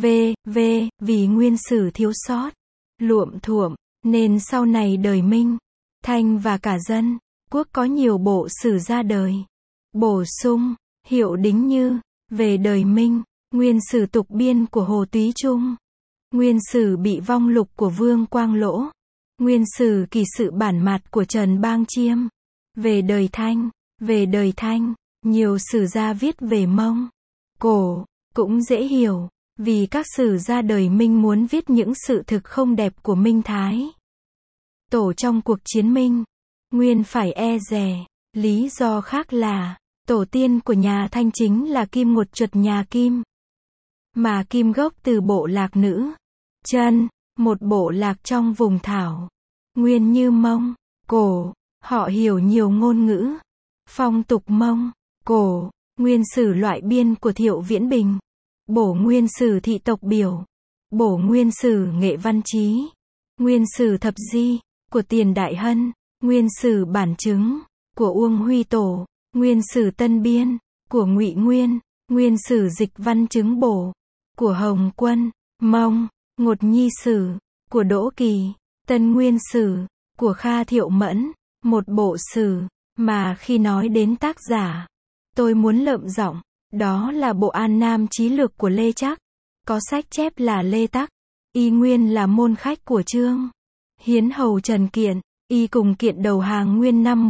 Vì Nguyên Sử thiếu sót, luộm thuộm, nên sau này đời Minh, Thanh và cả dân Quốc có nhiều bộ sử ra đời. Bổ sung, Hiệu Đính Như, về đời Minh, Nguyên Sử tục biên của Hồ Túy Trung, Nguyên Sử bị vong lục của Vương Quang Lỗ, Nguyên Sử kỳ sự bản mặt của Trần Bang Chiêm. Về đời Thanh, nhiều sử gia viết về Mông, Cổ, cũng dễ hiểu, vì các sử gia đời Minh muốn viết những sự thực không đẹp của Minh Thái Tổ trong cuộc chiến Minh Nguyên phải e dè. Lý do khác là, tổ tiên của nhà Thanh chính là Kim Ngột Chuật nhà Kim, mà Kim gốc từ bộ lạc nữ chân, một bộ lạc trong vùng Thảo Nguyên như Mông, Cổ. Họ hiểu nhiều ngôn ngữ, phong tục Mông, Cổ. Nguyên Sử loại biên của Thiệu Viễn Bình, bổ Nguyên Sử thị tộc biểu, bổ Nguyên Sử nghệ văn chí, Nguyên Sử thập di của Tiền Đại Hân, Nguyên Sử bản chứng của Uông Huy Tổ, Nguyên Sử tân biên của Ngụy Nguyên, Nguyên Sử dịch văn chứng bổ của Hồng Quân, Mông, Ngột Nhi Sử của Đỗ Kỳ, Tân Nguyên Sử của Kha Thiệu Mẫn. Một bộ sử mà khi nói đến tác giả, tôi muốn lợm giọng, đó là bộ An Nam Chí Lược của Lê Trắc. Có sách chép là Lê Tắc, y nguyên là môn khách của Trương Hiến hầu Trần Kiện, y cùng Kiện đầu hàng Nguyên năm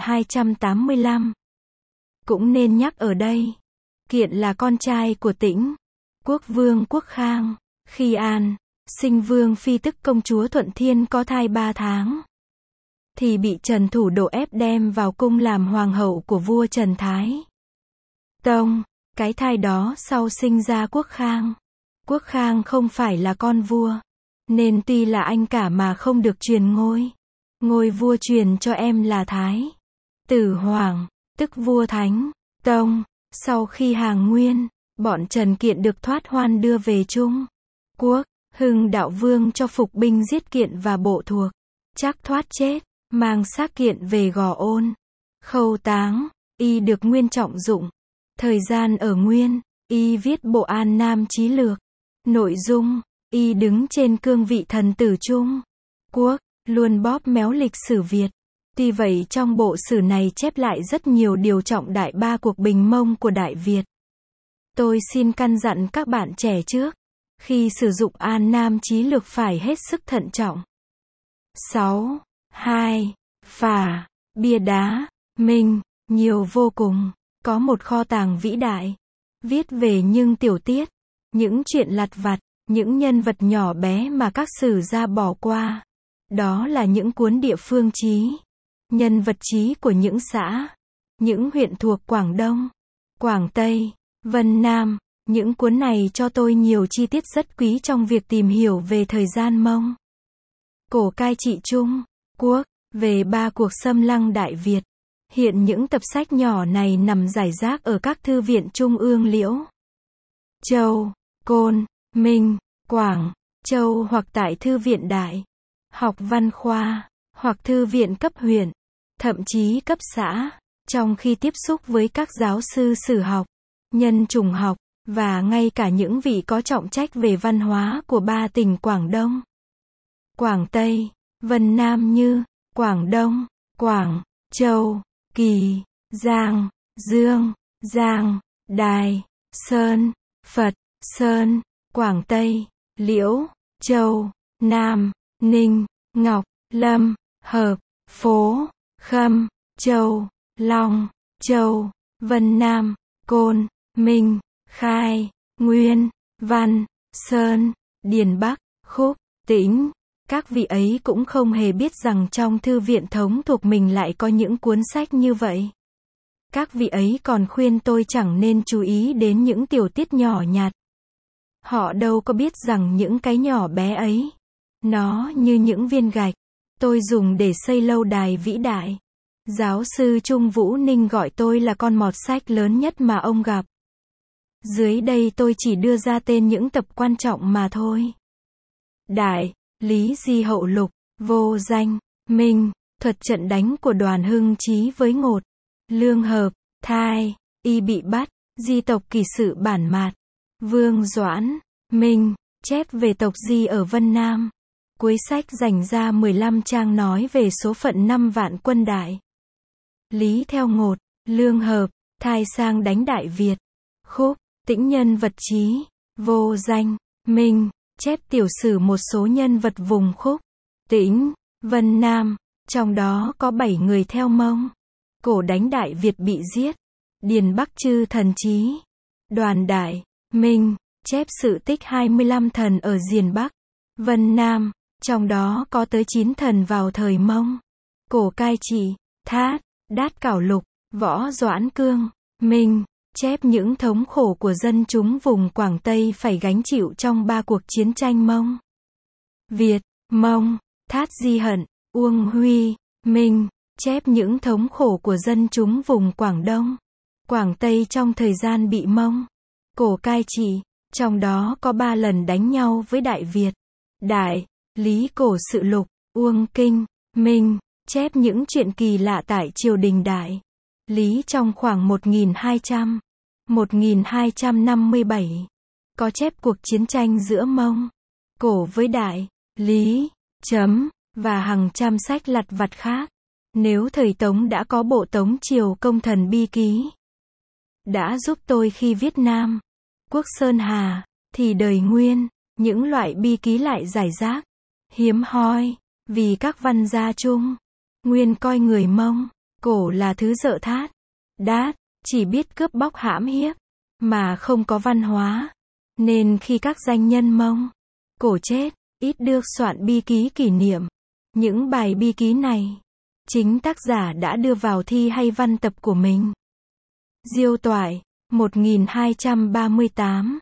1285. Cũng nên nhắc ở đây, Kiện là con trai của Tĩnh Quốc Vương Quốc Khang, khi An sinh Vương Phi tức công chúa Thuận Thiên có thai 3 tháng. Thì bị Trần Thủ Độ ép đem vào cung làm hoàng hậu của vua Trần Thái Tông. Cái thai đó sau sinh ra Quốc Khang. Quốc Khang không phải là con vua, nên tuy là anh cả mà không được truyền ngôi. Ngôi vua truyền cho em là Thái Tử Hoàng, tức vua Thánh Tông. Sau khi hàng Nguyên, bọn Trần Kiện được thoát hoan đưa về Trung Quốc. Hưng Đạo Vương cho phục binh giết Kiện và bộ thuộc, chắc thoát chết, mang xác Kiện về Gò Ôn khâu táng. Y được Nguyên trọng dụng. Thời gian ở Nguyên, y viết bộ An Nam Chí Lược. Nội dung, y đứng trên cương vị thần tử Trung Quốc, luôn bóp méo lịch sử Việt. Tuy vậy trong bộ sử này chép lại rất nhiều điều trọng đại 3 cuộc bình Mông của Đại Việt. Tôi xin căn dặn các bạn trẻ trước, khi sử dụng An Nam Chí Lược phải hết sức thận trọng. 6. 2. Phả, bia đá, Minh, nhiều vô cùng. có một kho tàng vĩ đại. Viết về những tiểu tiết, những chuyện lặt vặt, những nhân vật nhỏ bé mà các sử gia bỏ qua. Đó là những cuốn địa phương chí, nhân vật chí của những xã, những huyện thuộc Quảng Đông, Quảng Tây, Vân Nam. Những cuốn này cho tôi nhiều chi tiết rất quý trong việc tìm hiểu về thời gian Mông, cổ cai trị Trung Quốc, về 3 cuộc xâm lăng Đại Việt. Hiện những tập sách nhỏ này nằm rải rác ở các thư viện trung ương Liễu Châu, Côn, Minh, Quảng Châu hoặc tại thư viện Đại học Văn khoa, hoặc thư viện cấp huyện, thậm chí cấp xã. Trong khi tiếp xúc với các giáo sư sử học, nhân chủng học, và ngay cả những vị có trọng trách về văn hóa của 3 tỉnh Quảng Đông, Quảng Tây, Vân Nam như Quảng Đông, Quảng Châu, Kỳ, Giang, Dương, Giang, Đài, Sơn, Phật, Sơn, Quảng Tây, Liễu, Châu, Nam, Ninh, Ngọc, Lâm, Hợp, Phố, Khâm, Châu, Long, Châu, Vân Nam, Côn, Minh, Khai, Nguyên, Văn, Sơn, Điền Bắc, Khúc, Tĩnh. Các vị ấy cũng không hề biết rằng trong thư viện thống thuộc mình lại có những cuốn sách như vậy. Các vị ấy còn khuyên tôi chẳng nên chú ý đến những tiểu tiết nhỏ nhặt. Họ đâu có biết rằng những cái nhỏ bé ấy, nó như những viên gạch tôi dùng để xây lâu đài vĩ đại. Giáo sư Trung Vũ Ninh gọi tôi là con mọt sách lớn nhất mà ông gặp. Dưới đây tôi chỉ đưa ra tên những tập quan trọng mà thôi. Đại Lý Di Hậu Lục, Vô Danh, Minh, thuật trận đánh của Đoàn Hưng Chí với Ngột, Lương Hợp, Thai, Y bị bắt, Di tộc Kỳ sự bản mạt, Vương Doãn, Minh, chép về tộc Di ở Vân Nam. Cuối sách dành ra 15 trang nói về số phận 5 vạn quân Đại Lý theo Ngột, Lương Hợp, Thai sang đánh Đại Việt. Khúc, Tĩnh nhân vật chí, Vô Danh, Minh, chép tiểu sử một số nhân vật vùng Khúc, Tĩnh, Vân Nam, trong đó có 7 người theo Mông. Cổ đánh Đại Việt bị giết. Điền Bắc chư thần chí. Đoàn Đại, Minh, chép sự tích 25 thần ở Diền Bắc, Vân Nam, trong đó có tới 9 thần vào thời Mông. Cổ cai trị, Thát, Đát Cảo Lục, Võ Doãn Cương, Minh, chép những thống khổ của dân chúng vùng Quảng Tây phải gánh chịu trong 3 cuộc chiến tranh Mông, Việt, Mông. Thát Di Hận, Uông Huy, Minh, chép những thống khổ của dân chúng vùng Quảng Đông, Quảng Tây trong thời gian bị Mông, cổ cai trị, trong đó có 3 lần đánh nhau với Đại Việt. Đại Lý Cổ Sự Lục, Uông Kinh, Minh, chép những chuyện kỳ lạ tại triều đình Đại Lý trong khoảng 1257. Có chép cuộc chiến tranh giữa Mông Cổ với Đại Lý, và hàng trăm sách lặt vặt khác. Nếu thời Tống đã có bộ Tống Triều Công Thần Bi Ký đã giúp tôi khi viết Nam Quốc Sơn Hà, thì đời Nguyên, những loại bi ký lại rải rác, hiếm hoi, vì các văn gia Trung Nguyên coi người Mông Cổ là thứ dợ thát, đát, chỉ biết cướp bóc hãm hiếp, mà không có văn hóa. Nên khi các danh nhân Mông Cổ chết, ít được soạn bi ký kỷ niệm. Những bài bi ký này, chính tác giả đã đưa vào thi hay văn tập của mình. Diêu Toại, 1238,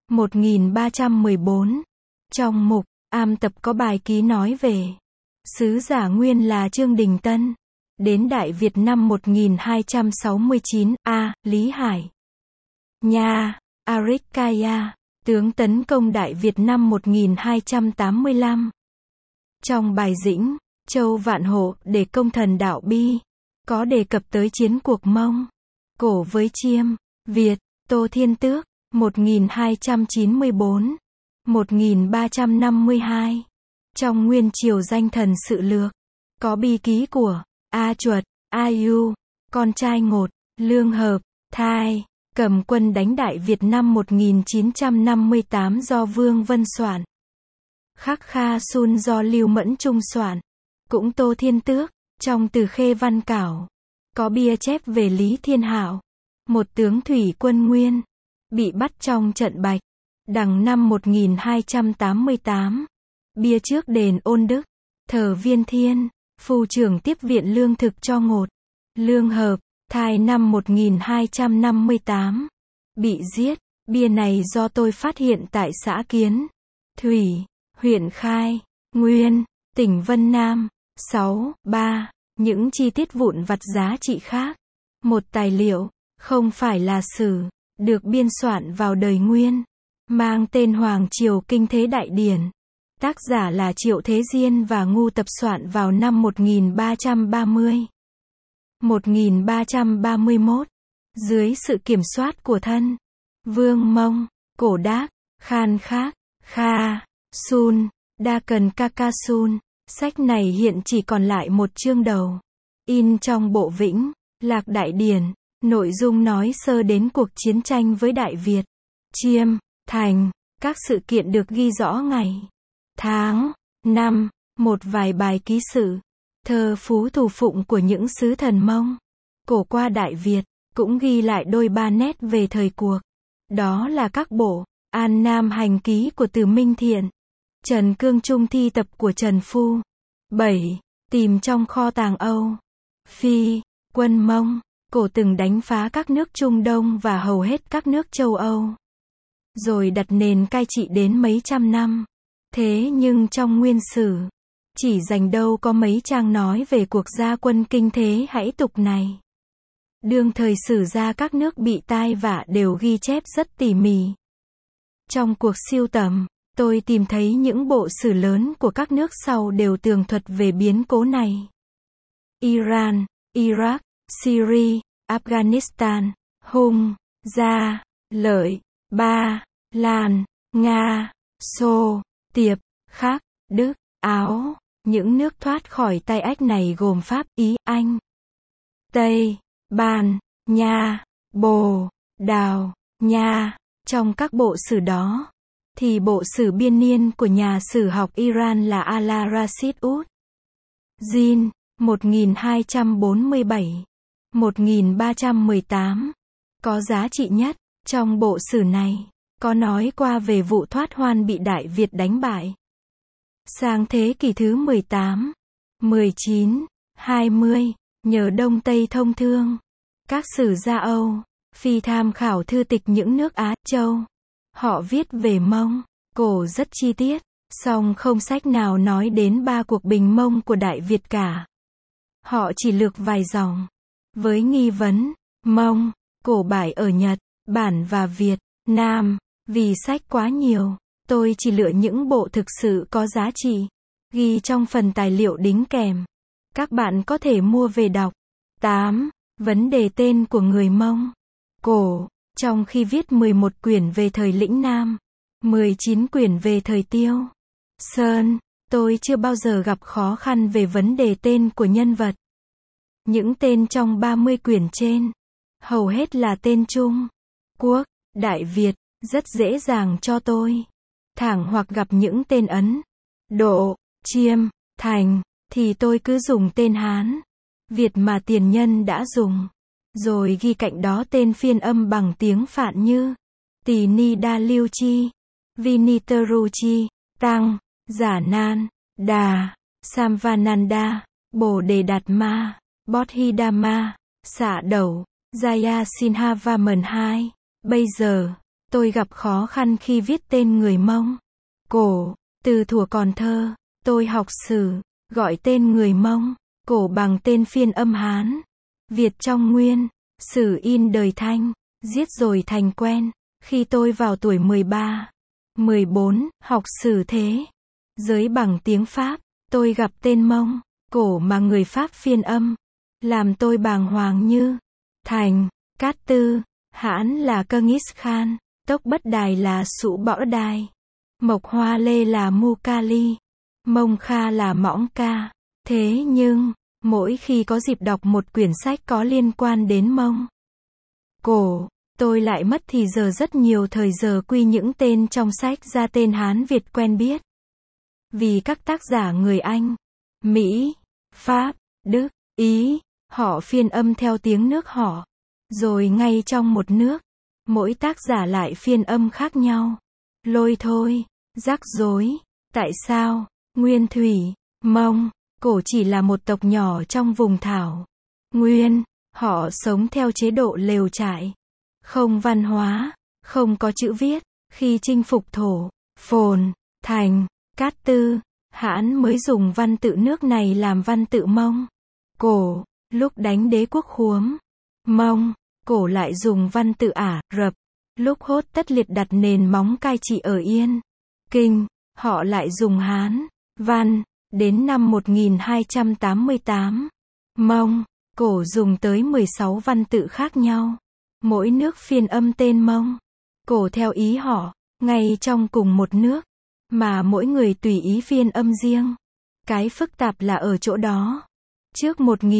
1314. Trong mục Am tập có bài ký nói về sứ giả Nguyên là Trương Đình Tân đến Đại Việt năm 1269. Lý Hải Nha, Arikkaya, tướng tấn công Đại Việt năm 1285. Trong bài Dĩnh Châu Vạn Hộ để công thần đạo Bi, có đề cập tới chiến cuộc Mông Cổ với Chiêm Việt. Tô Thiên Tước, 1294, 1352. Trong Nguyên Triều Danh Thần Sự Lược, có bi ký của A Chuật, A Yu, con trai Ngột, Lương Hợp, Thai, cầm quân đánh Đại Việt năm 1958 do Vương Vân soạn. Khắc Kha Sun do Lưu Mẫn Trung soạn. Cũng Tô Thiên Tước, trong Từ Khê Văn Cảo, có bia chép về Lý Thiên Hạo, một tướng thủy quân Nguyên, bị bắt trong trận Bạch Đằng năm 1288. Bia trước đền Ôn Đức, thờ Viên Thiên, phu trưởng tiếp viện lương thực cho Ngột, Lương Hợp, Thai năm 1258. Bị giết, bia này do tôi phát hiện tại xã Kiến Thủy, huyện Khai Nguyên, tỉnh Vân Nam. 3. Những chi tiết vụn vặt giá trị khác. Một tài liệu, không phải là sử, được biên soạn vào đời Nguyên, mang tên Hoàng Triều Kinh Thế Đại Điển. Tác giả là Triệu Thế Diên và Ngu Tập soạn vào năm 1330. 1331. Dưới sự kiểm soát của thân Vương Mông, Cổ Đác, Khan Khác, Kha, Sun, Đa Cần Kaka Sun. Sách này hiện chỉ còn lại một chương đầu. In trong bộ Vĩnh Lạc Đại Điển. Nội dung nói sơ đến cuộc chiến tranh với Đại Việt, Chiêm, Thành. Các sự kiện được ghi rõ ngày, tháng, năm. Một vài bài ký sự, thơ phú thủ phụng của những sứ thần Mông Cổ qua Đại Việt, cũng ghi lại đôi ba nét về thời cuộc. Đó là các bộ An Nam Hành Ký của Từ Minh Thiện, Trần Cương Trung Thi Tập của Trần Phu. 7. Tìm trong kho tàng Âu Phi, quân Mông Cổ từng đánh phá các nước Trung Đông và hầu hết các nước châu Âu, rồi đặt nền cai trị đến mấy trăm năm. Thế nhưng trong Nguyên Sử, chỉ dành đâu có mấy trang nói về cuộc ra quân kinh thế hãi tục này. Đương thời sử gia các nước bị tai vạ đều ghi chép rất tỉ mỉ. Trong cuộc sưu tầm, tôi tìm thấy những bộ sử lớn của các nước sau đều tường thuật về biến cố này. Iran, Iraq, Syria, Afghanistan, Hung, Gia, Lợi, Ba, Lan, Nga, Xô, Tiệp, Khác, Đức, Áo. Những nước thoát khỏi tay ách này gồm Pháp, Ý, Anh, Tây, Ban, Nha, Bồ, Đào, Nha. Trong các bộ sử đó, thì bộ sử biên niên của nhà sử học Iran là Ala Rashid Ud Din, 1247-1318, có giá trị nhất. Trong bộ sử này, có nói qua về vụ thoát hoan bị Đại Việt đánh bại. Sang thế kỷ thứ 18, 19, 20, nhờ Đông Tây thông thương, các sử gia Âu Phi tham khảo thư tịch những nước Á Châu. Họ viết về Mông Cổ rất chi tiết, song không sách nào nói đến ba cuộc bình Mông của Đại Việt cả. Họ chỉ lược vài dòng. Với nghi vấn Mông Cổ bại ở Nhật Bản và Việt Nam, vì sách quá nhiều, tôi chỉ lựa những bộ thực sự có giá trị, ghi trong phần tài liệu đính kèm. Các bạn có thể mua về đọc. 8. Vấn đề tên của người Mông Cổ. Trong khi viết 11 quyển về thời lĩnh Nam, 19 quyển về thời Tiêu Sơn, tôi chưa bao giờ gặp khó khăn về vấn đề tên của nhân vật. Những tên trong 30 quyển trên, hầu hết là tên Trung Quốc, Đại Việt, rất dễ dàng cho tôi. Thẳng hoặc gặp những tên Ấn Độ, Chiêm, Thành, thì tôi cứ dùng tên Hán, Việt mà tiền nhân đã dùng, rồi ghi cạnh đó tên phiên âm bằng tiếng Phạn như Tỳ Ni Đa Liêu Chi, Viniteru Chi, Tăng, Giả Nan, Đà, Samvananda, Bồ Đề Đạt Ma, Bodhidharma, Xạ Đẩu, Jaya Sinhavaman 2. Bây giờ, tôi gặp khó khăn khi viết tên người Mông Cổ. Từ thuở còn thơ, tôi học sử, gọi tên người Mông Cổ bằng tên phiên âm Hán, Việt trong Nguyên, sử in đời Thanh, giết rồi thành quen. Khi tôi vào tuổi 13, 14, học sử thế giới bằng tiếng Pháp, tôi gặp tên Mông Cổ mà người Pháp phiên âm, làm tôi bàng hoàng như Thành, Cát Tư, Hãn là Genghis Khan, Tốc Bất Đài là Sũ Bõ Đài, Mộc Hoa Lê là Mu Kali, Mông Kha là Mõng Ca. Thế nhưng, mỗi khi có dịp đọc một quyển sách có liên quan đến Mông Cổ, tôi lại mất thì giờ rất nhiều thời giờ quy những tên trong sách ra tên Hán Việt quen biết. Vì các tác giả người Anh, Mỹ, Pháp, Đức, Ý, họ phiên âm theo tiếng nước họ. Rồi ngay trong một nước, mỗi tác giả lại phiên âm khác nhau. Lôi thôi, rắc rối, tại sao, Nguyên Thủy, Mông, Cổ chỉ là một tộc nhỏ trong vùng Thảo Nguyên, họ sống theo chế độ lều trại, không văn hóa, không có chữ viết. Khi chinh phục Thổ, Phồn, Thành, Cát Tư, Hãn mới dùng văn tự nước này làm văn tự Mông. Cổ, lúc đánh đế quốc Khuốm, Mông, Cổ lại dùng văn tự Ả Rập. Lúc Hốt Tất Liệt đặt nền móng cai trị ở Yên Kinh, họ lại dùng Hán văn. Đến năm 1288, Mông, Cổ dùng tới 16 văn tự khác nhau. Mỗi nước phiên âm tên Mông, Cổ theo ý họ, ngay trong cùng một nước, mà mỗi người tùy ý phiên âm riêng. Cái phức tạp là ở chỗ đó. Trước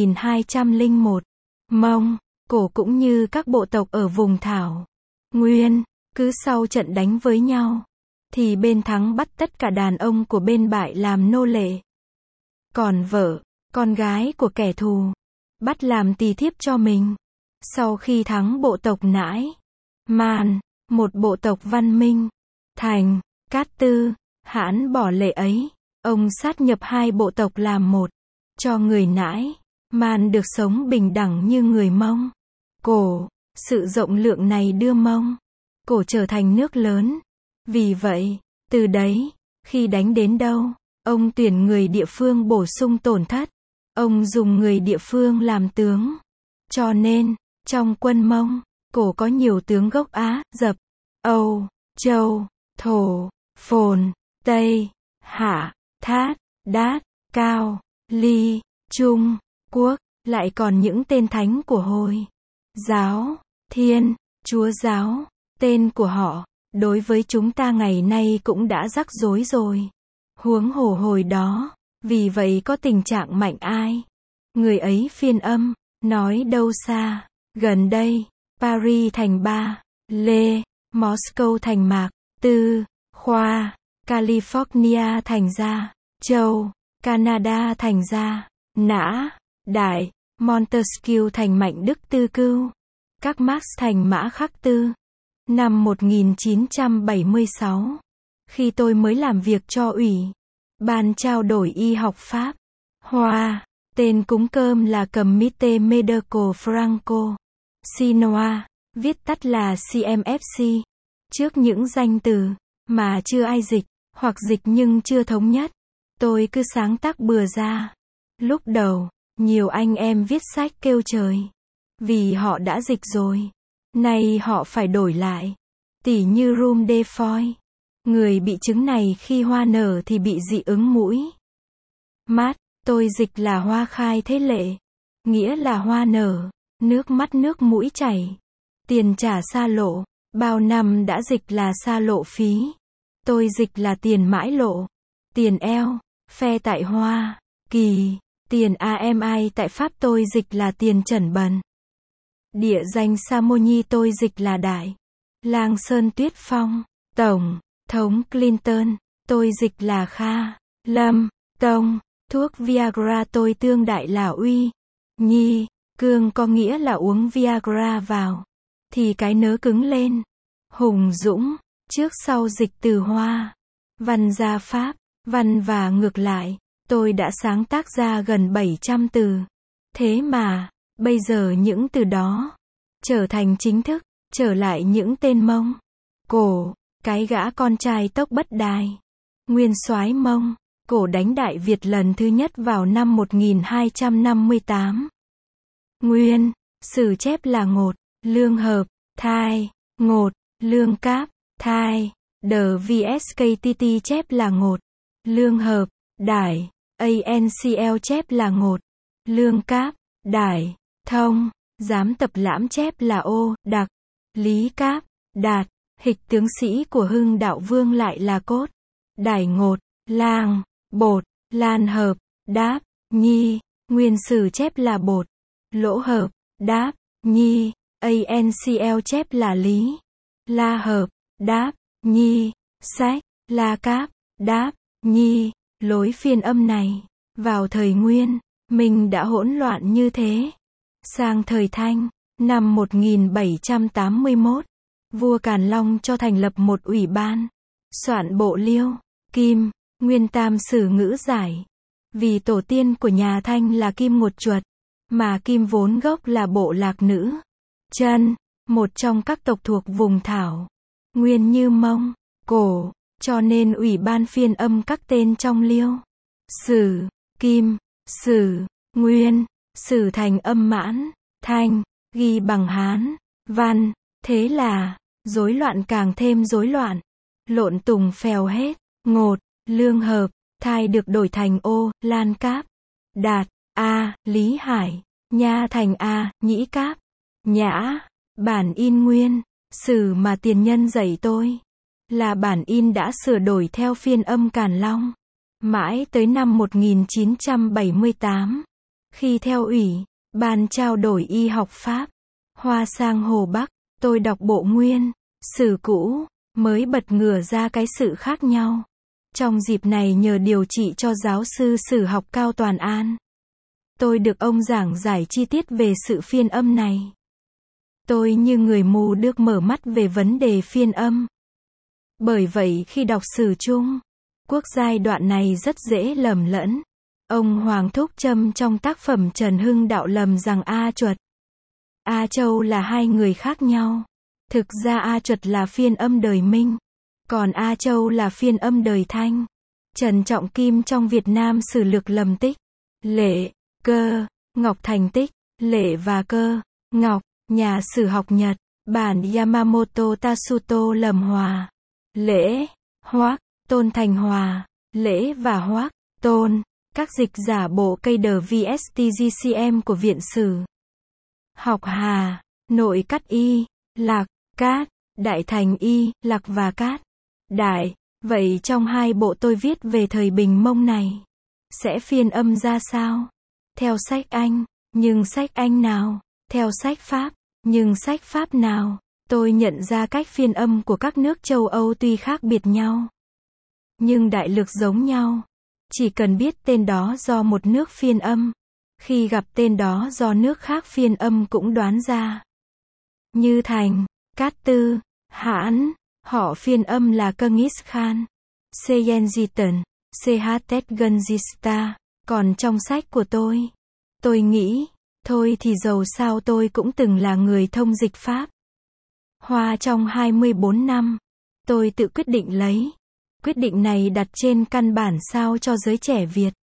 1201, Mông, Cổ cũng như các bộ tộc ở vùng Thảo Nguyên, cứ sau trận đánh với nhau, thì bên thắng bắt tất cả đàn ông của bên bại làm nô lệ. Còn vợ, con gái của kẻ thù, bắt làm tỳ thiếp cho mình. Sau khi thắng bộ tộc Nãi, Màn, một bộ tộc văn minh, Thành, Cát Tư, Hãn bỏ lệ ấy, ông sát nhập hai bộ tộc làm một, cho người Nãi, Màn được sống bình đẳng như người Mông. Cổ, sự rộng lượng này đưa Mông, Cổ trở thành nước lớn. Vì vậy, từ đấy, khi đánh đến đâu, ông tuyển người địa phương bổ sung tổn thất. Ông dùng người địa phương làm tướng. Cho nên, trong quân Mông, Cổ có nhiều tướng gốc Á, Dập, Âu, Châu, Thổ, Phồn, Tây, Hạ, Thát, Đát, Cao, Ly, Trung, Quốc, lại còn những tên thánh của Hồi giáo, Thiên, Chúa giáo. Tên của họ, đối với chúng ta ngày nay cũng đã rắc rối rồi. Huống hồ hồi đó, vì vậy có tình trạng mạnh ai. Người ấy phiên âm, nói đâu xa, gần đây, Paris thành Ba, Lê, Moscow thành Mạc, Tư, Khoa, California thành Gia, Châu, Canada thành Gia, Nã, Đại, Montesquieu thành Mạnh Đức Tư Cưu, các Marx thành Mã Khắc Tư. Năm 1976, khi tôi mới làm việc cho Ủy ban trao đổi y học Pháp, Hoa, tên cúng cơm là Comité Medical Franco Sinois, viết tắt là CMFC. Trước những danh từ mà chưa ai dịch, hoặc dịch nhưng chưa thống nhất, tôi cứ sáng tác bừa ra. Lúc đầu, nhiều anh em viết sách kêu trời, vì họ đã dịch rồi. Nay họ phải đổi lại. Tỉ như Rhum de Foy. Người bị chứng này khi hoa nở thì bị dị ứng mũi mắt. Tôi dịch là hoa khai thế lệ, nghĩa là hoa nở, nước mắt nước mũi chảy. Tiền trả xa lộ, bao năm đã dịch là xa lộ phí. Tôi dịch là tiền mãi lộ. Tiền eo, phe tại Hoa Kỳ. Tiền AMI tại Pháp tôi dịch là tiền trần bần. Địa danh Samoni tôi dịch là Đại Lang Sơn Tuyết Phong. Tổng thống Clinton, tôi dịch là Kha Lâm Tông. Thuốc Viagra tôi tương đại là Uy Nhi Cương, có nghĩa là uống Viagra vào thì cái nớ cứng lên. Hùng Dũng, trước sau dịch từ Hoa văn ra Pháp văn và ngược lại. Tôi đã sáng tác ra gần 700 từ. Thế mà, bây giờ những từ đó trở thành chính thức, trở lại những tên Mông. Cổ, cái gã con trai Tốc Bất Đài, nguyên soái Mông. Cổ đánh Đại Việt lần thứ nhất vào năm 1258. Nguyên, sử chép là Ngột, Lương Hợp, Thai, Ngột, Lương Cáp, Thai. The VSKTT chép là Ngột, Lương Hợp, Đải. ANCL chép là Ngột, Lương Cáp, Đải. Thông, giám tập lãm chép là Ô, Đặc, Lý Cáp, Đạt. Hịch tướng sĩ của Hưng Đạo Vương lại là Cốt, Đải Ngột, Lang, Bột, Lan Hợp, Đáp, Nhi. Nguyên sử chép là Bột, Lỗ Hợp, Đáp, Nhi. ANCL chép là Lý, La Hợp, Đáp, Nhi. Sách, La Cáp, Đáp, Nhi. Lối phiên âm này, vào thời Nguyên, mình đã hỗn loạn như thế. Sang thời Thanh, Năm 1781, vua Càn Long cho thành lập một ủy ban, soạn bộ Liêu, Kim, Nguyên Tam Sử ngữ giải. Vì tổ tiên của nhà Thanh là Kim Ngột Chuột, mà Kim vốn gốc là bộ lạc nữ, Chân, một trong các tộc thuộc vùng Thảo, Nguyên như Mông, Cổ, cho nên ủy ban phiên âm các tên trong Liêu, Sử, Kim, Sử, Nguyên, Sử thành âm mãn, Thanh, ghi bằng Hán, Văn, thế là, rối loạn càng thêm rối loạn, lộn tùng phèo hết, Ngột, Lương Hợp, Thai được đổi thành Ô, Lan Cáp, Đạt, A, Lý Hải, Nha thành A, Nhĩ Cáp, Nhã, bản in nguyên, Sử mà tiền nhân dạy tôi, là bản in đã sửa đổi theo phiên âm Càn Long. Mãi tới năm 1978, khi theo ủy ban trao đổi y học Pháp, Hoa sang Hồ Bắc, tôi đọc bộ nguyên, Sử cũ, mới bật ngửa ra cái sự khác nhau. Trong dịp này nhờ điều trị cho giáo sư sử học Cao Toàn An, tôi được ông giảng giải chi tiết về sự phiên âm này. Tôi như người mù được mở mắt về vấn đề phiên âm. Bởi vậy khi đọc sử Trung Quốc giai đoạn này rất dễ lầm lẫn. Ông Hoàng Thúc Trâm trong tác phẩm Trần Hưng Đạo lầm rằng A Chuật, A Châu là hai người khác nhau. Thực ra A Chuật là phiên âm đời Minh, còn A Châu là phiên âm đời Thanh. Trần Trọng Kim trong Việt Nam sử lược lầm tích, Lệ, Cơ, Ngọc thành tích, Lệ và Cơ, Ngọc, nhà sử học Nhật, bản Yamamoto Tasuto lầm hòa, Lễ, Hoác, Tôn thành hòa, Lễ và Hoác, Tôn, các dịch giả bộ cây đờ VSTGCM của Viện Sử học Hà, nội cắt y, lạc, cát, đại thành y, lạc và cát, đại. Vậy trong hai bộ tôi viết về thời Bình Mông này, sẽ phiên âm ra sao? Theo sách Anh, nhưng sách Anh nào? Theo sách Pháp, nhưng sách Pháp nào? Tôi nhận ra cách phiên âm của các nước châu Âu tuy khác biệt nhau, nhưng đại lược giống nhau. Chỉ cần biết tên đó do một nước phiên âm, khi gặp tên đó do nước khác phiên âm cũng đoán ra. Như Thành, Cát Tư, Hãn, họ phiên âm là Genghis Khan, Seyenjitan, Sehattetgenjista. Còn trong sách của tôi nghĩ, thôi thì dầu sao tôi cũng từng là người thông dịch Pháp. Hoa trong 24 năm, tôi tự quyết định này đặt trên căn bản sao cho giới trẻ Việt,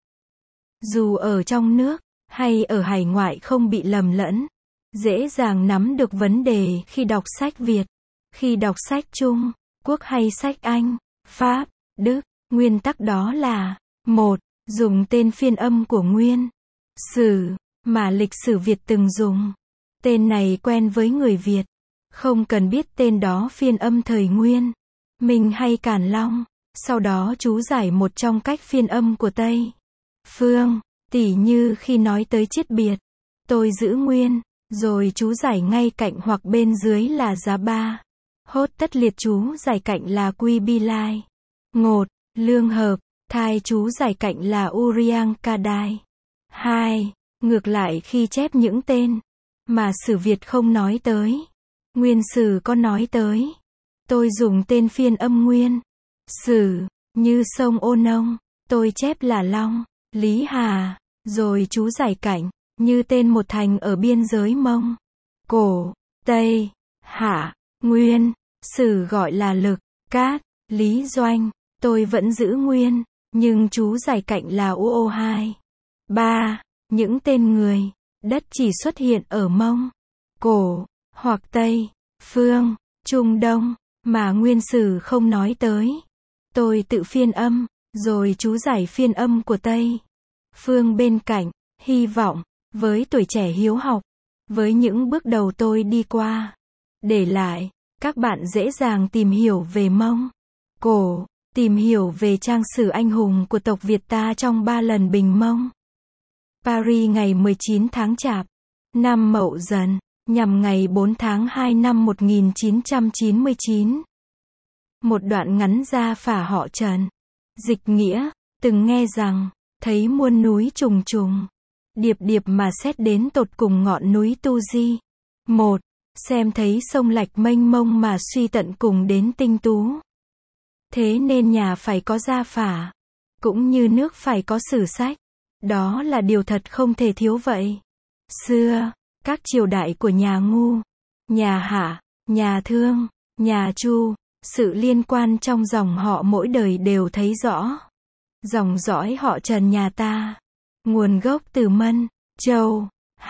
dù ở trong nước hay ở hải ngoại không bị lầm lẫn, dễ dàng nắm được vấn đề khi đọc sách Việt, khi đọc sách Trung Quốc hay sách Anh, Pháp, Đức. Nguyên tắc đó là: 1. Dùng tên phiên âm của nguyên sử mà lịch sử Việt từng dùng. Tên này quen với người Việt, không cần biết tên đó phiên âm thời Nguyên, Minh hay Càn Long. Sau đó chú giải một trong cách phiên âm của Tây Phương, tỉ như khi nói tới chiết biệt, tôi giữ nguyên, rồi chú giải ngay cạnh hoặc bên dưới là giá ba. Hốt tất liệt chú giải cạnh là Quy Bi Lai. Ngột, Lương Hợp, Thai chú giải cạnh là Uriang Kadai. 2. Ngược lại khi chép những tên mà sử Việt không nói tới, nguyên sử có nói tới, tôi dùng tên phiên âm nguyên sử, như sông Ô Nông, tôi chép là Long, Lý Hà, rồi chú giải cạnh, như tên một thành ở biên giới Mông, Cổ, Tây, Hạ, Nguyên, sử gọi là Lực, Cát, Lý Doanh, tôi vẫn giữ nguyên, nhưng chú giải cạnh là UO2. 3. Những tên người, đất chỉ xuất hiện ở Mông, Cổ, hoặc Tây, Phương, Trung Đông, mà nguyên sử không nói tới. Tôi tự phiên âm, rồi chú giải phiên âm của Tây Phương bên cạnh. Hy vọng, với tuổi trẻ hiếu học, với những bước đầu tôi đi qua, để lại, các bạn dễ dàng tìm hiểu về Mông, Cổ, tìm hiểu về trang sử anh hùng của tộc Việt ta trong 3 lần bình Mông. Paris ngày 19 tháng Chạp, năm Mậu Dần, nhằm ngày 4 tháng 2 năm 1999. Một đoạn ngắn ra phả họ Trần. Dịch nghĩa, từng nghe rằng, thấy muôn núi trùng trùng, điệp điệp mà xét đến tột cùng ngọn núi Tu Di. 1. Xem thấy sông Lạch mênh mông mà suy tận cùng đến Tinh Tú. Thế nên nhà phải có gia phả, cũng như nước phải có sử sách. Đó là điều thật không thể thiếu vậy. Xưa, các triều đại của nhà Ngu, nhà Hạ, nhà Thương, nhà Chu, sự liên quan trong dòng họ mỗi đời đều thấy rõ. Dòng dõi họ Trần nhà ta, nguồn gốc từ Mân, Châu.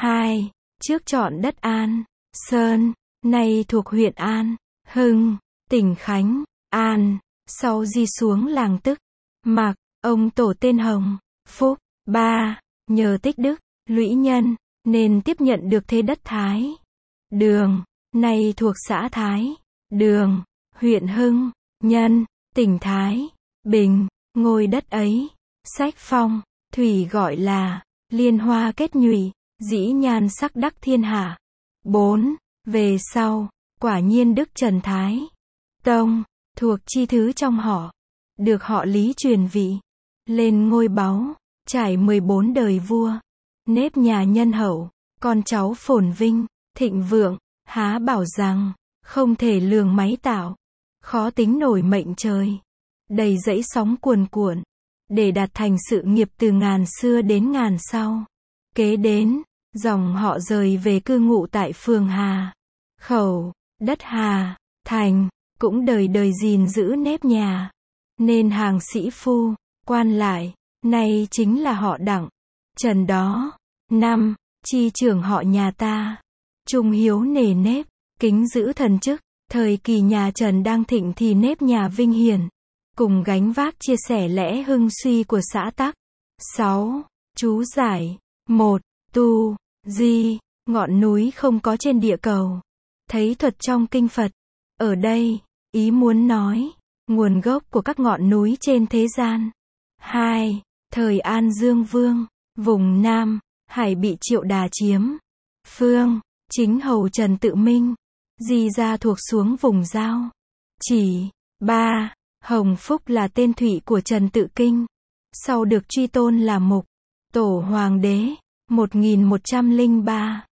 2. Trước chọn đất An, Sơn, nay thuộc huyện An, Hưng, tỉnh Khánh, An, sau di xuống làng Tức, Mạc, ông tổ tên Hồng, Phúc. 3. Nhờ tích đức, lũy nhân, nên tiếp nhận được thế đất Thái Đường, nay thuộc xã Thái Đường, huyện Hưng, Nhân, tỉnh Thái Bình. Ngôi đất ấy, sách phong, thủy gọi là liên hoa kết nhụy, dĩ nhan sắc đắc thiên hạ. 4. Về sau, quả nhiên Đức Trần Thái Tông, thuộc chi thứ trong họ, được họ Lý truyền vị, lên ngôi báu, trải 14 đời vua, nếp nhà nhân hậu, con cháu phồn vinh, thịnh vượng, há bảo rằng, không thể lường máy tạo, khó tính nổi mệnh trời, đầy dẫy sóng cuồn cuộn, để đạt thành sự nghiệp từ ngàn xưa đến ngàn sau. Kế đến, dòng họ rời về cư ngụ tại phường Hà Khẩu, đất Hà Thành, cũng đời đời gìn giữ nếp nhà, nên hàng sĩ phu, quan lại, nay chính là họ Đặng, Trần đó. 5. Chi trưởng họ nhà ta, trung hiếu nề nếp, kính giữ thần chức, thời kỳ nhà Trần đang thịnh thì nếp nhà vinh hiển, cùng gánh vác chia sẻ lẽ hưng suy của xã tắc. 6. Chú giải. 1. Tu, Di, ngọn núi không có trên địa cầu. Thấy thuật trong kinh Phật. Ở đây, ý muốn nói, nguồn gốc của các ngọn núi trên thế gian. 2. Thời An Dương Vương, vùng Nam, Hải bị Triệu Đà chiếm. Phương, chính hầu Trần Tự Minh, di ra thuộc xuống vùng Giao. Chỉ. 3. Hồng Phúc là tên thụy của Trần Tự Kinh, sau được truy tôn là Mục Tổ Hoàng đế, 1103,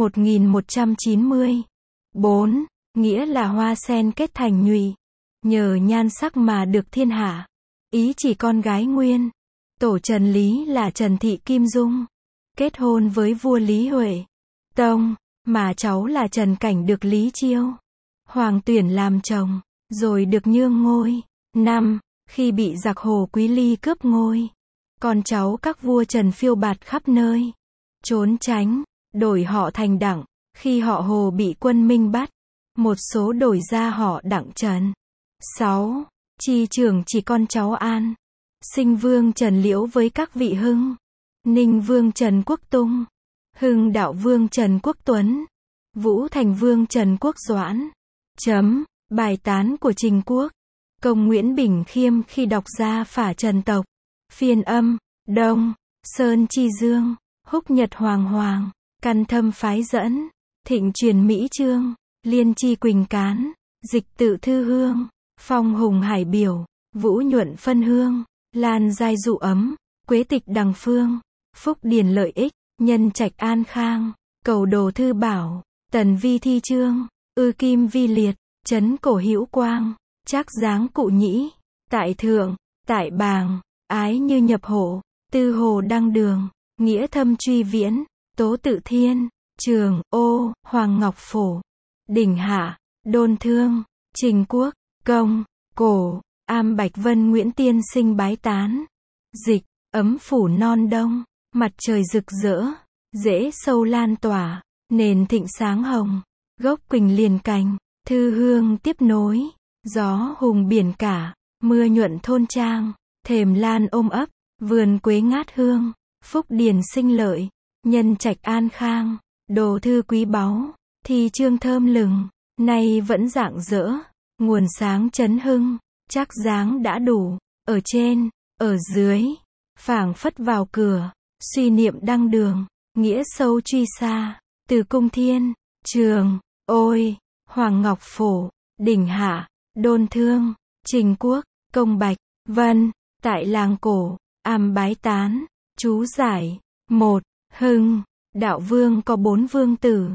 1190. 4. Nghĩa là hoa sen kết thành nhụy, nhờ nhan sắc mà được thiên hạ. Ý chỉ con gái nguyên. Tổ Trần Lý là Trần Thị Kim Dung, kết hôn với vua Lý Huệ Tông, mà cháu là Trần Cảnh được Lý Chiêu Hoàng tuyển làm chồng, rồi được nhương ngôi. 5. Khi bị giặc Hồ Quý Ly cướp ngôi, con cháu các vua Trần phiêu bạt khắp nơi, trốn tránh, đổi họ thành Đặng. Khi họ Hồ bị quân Minh bắt, một số đổi ra họ Đặng Trần. 6. Chi trưởng chỉ con cháu An, sinh Vương Trần Liễu với các vị Hưng, Ninh Vương Trần Quốc Tung, Hưng Đạo Vương Trần Quốc Tuấn, Vũ Thành Vương Trần Quốc Doãn. Bài tán của Trình Quốc. Công Nguyễn Bình Khiêm khi đọc ra phả Trần tộc, phiên âm, Đông, Sơn Chi Dương, Húc Nhật Hoàng Hoàng, Căn Thâm Phái Dẫn, Thịnh Truyền Mỹ Trương, Liên Chi Quỳnh Cán, Dịch Tự Thư Hương, Phong Hùng Hải Biểu, Vũ Nhuận Phân Hương, Lan Giai Dụ Ấm, Quế Tịch Đằng Phương, Phúc Điền Lợi Ích, Nhân Trạch An Khang, Cầu Đồ Thư Bảo, Tần Vi Thi Trương, Ư Kim Vi Liệt, Trấn Cổ Hữu Quang, Trác Giáng Cụ Nhĩ, Tại Thượng, Tại Bàng, Ái Như Nhập Hộ, Tư Hồ Đăng Đường, Nghĩa Thâm Truy Viễn, Tố Tự Thiên, Trường Ô, Hoàng Ngọc Phổ, Đỉnh Hạ, Đôn Thương, Trình Quốc, Công, Cổ, Am Bạch Vân Nguyễn Tiên Sinh bái tán. Dịch, ấm phủ non đông, mặt trời rực rỡ, rễ sâu lan tỏa, nền thịnh sáng hồng, gốc quỳnh liền cành, thư hương tiếp nối, gió hùng biển cả, mưa nhuận thôn trang, thềm lan ôm ấp, vườn quế ngát hương, phúc điền sinh lợi, nhân trạch an khang, đồ thư quý báu, thi chương thơm lừng, nay vẫn rạng rỡ, nguồn sáng chấn hưng, Trác Giáng đã đủ, ở trên, ở dưới, phảng phất vào cửa, suy niệm đăng đường, nghĩa sâu truy xa, từ cung thiên, trường, ôi, Hoàng Ngọc Phổ, Đỉnh Hạ, Đôn Thương, Trình Quốc, Công Bạch, Vân, tại làng cổ, am bái tán, chú giải. 1. Hưng, đạo vương có 4 vương tử,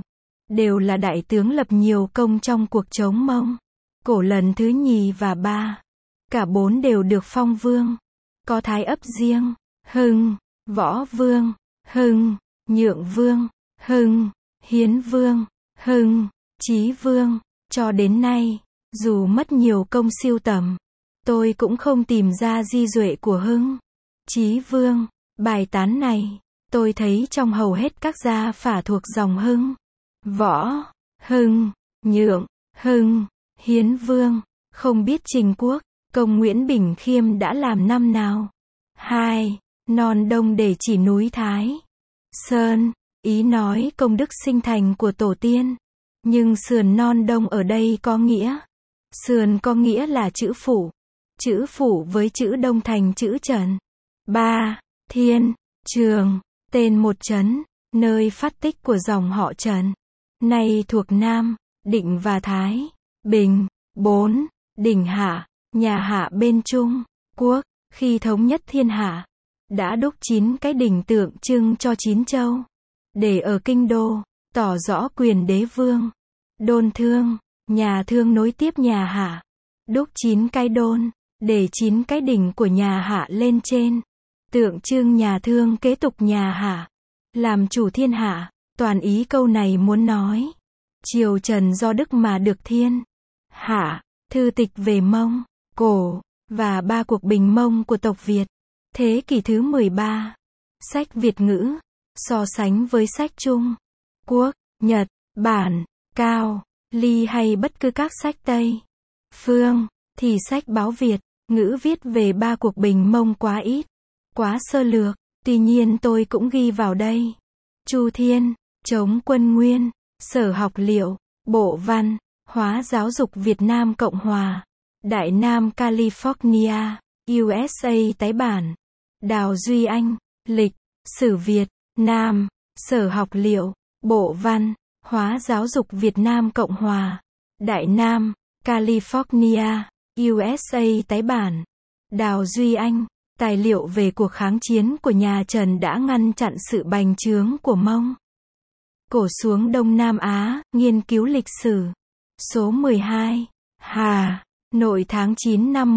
đều là đại tướng lập nhiều công trong cuộc chống Mông. Cổ lần thứ nhì và ba, cả bốn đều được phong vương. Có thái ấp riêng, Hưng, Võ Vương, Hưng, Nhượng Vương, Hưng, Hiến Vương, Hưng, Chí Vương. Cho đến nay, dù mất nhiều công siêu tầm, tôi cũng không tìm ra di duệ của Hưng, Chí Vương. Bài tán này, tôi thấy trong hầu hết các gia phả thuộc dòng Hưng, Võ, Hưng, Nhượng, Hưng, Hiến Vương. Không biết Trình Quốc, công Nguyễn Bình Khiêm đã làm năm nào? 2. Non Đông để chỉ núi Thái Sơn, ý nói công đức sinh thành của tổ tiên. Nhưng sườn non Đông ở đây có nghĩa. Sườn có nghĩa là chữ phủ với chữ Đông thành chữ Trần. 3. Thiên, Trường, tên một trấn, nơi phát tích của dòng họ Trần. Nay thuộc Nam, Định và Thái, Bình. 4. Đỉnh Hạ, nhà Hạ bên Trung Quốc, khi thống nhất thiên hạ, đã đúc 9 cái đỉnh tượng trưng cho 9 châu, để ở kinh đô, tỏ rõ quyền đế vương. Đôn Thương, nhà Thương nối tiếp nhà Hạ, đúc 9 cái đôn, để 9 cái đỉnh của nhà Hạ lên trên, tượng trưng nhà Thương kế tục nhà Hạ, làm chủ thiên hạ. Toàn ý câu này muốn nói, triều Trần do đức mà được thiên hạ. Thư tịch về Mông, Cổ, và ba cuộc bình Mông của tộc Việt. Thế kỷ thứ 13. Sách Việt ngữ, so sánh với sách Trung Quốc, Nhật, Bản, Cao, Ly hay bất cứ các sách Tây phương, thì sách báo Việt ngữ viết về ba cuộc bình Mông quá ít, quá sơ lược. Tuy nhiên tôi cũng ghi vào đây. Chu Thiên, chống quân Nguyên, Sở Học liệu, Bộ Văn hóa Giáo dục Việt Nam Cộng Hòa, Đại Nam California, USA tái bản. Đào Duy Anh, Lịch sử Việt Nam, Sở Học liệu, Bộ Văn hóa Giáo dục Việt Nam Cộng Hòa, Đại Nam California, USA tái bản. Đào Duy Anh, tài liệu về cuộc kháng chiến của nhà Trần đã ngăn chặn sự bành trướng của Mông Cổ xuống Đông Nam Á, nghiên cứu lịch sử. Số 12. Hà Nội tháng 9 năm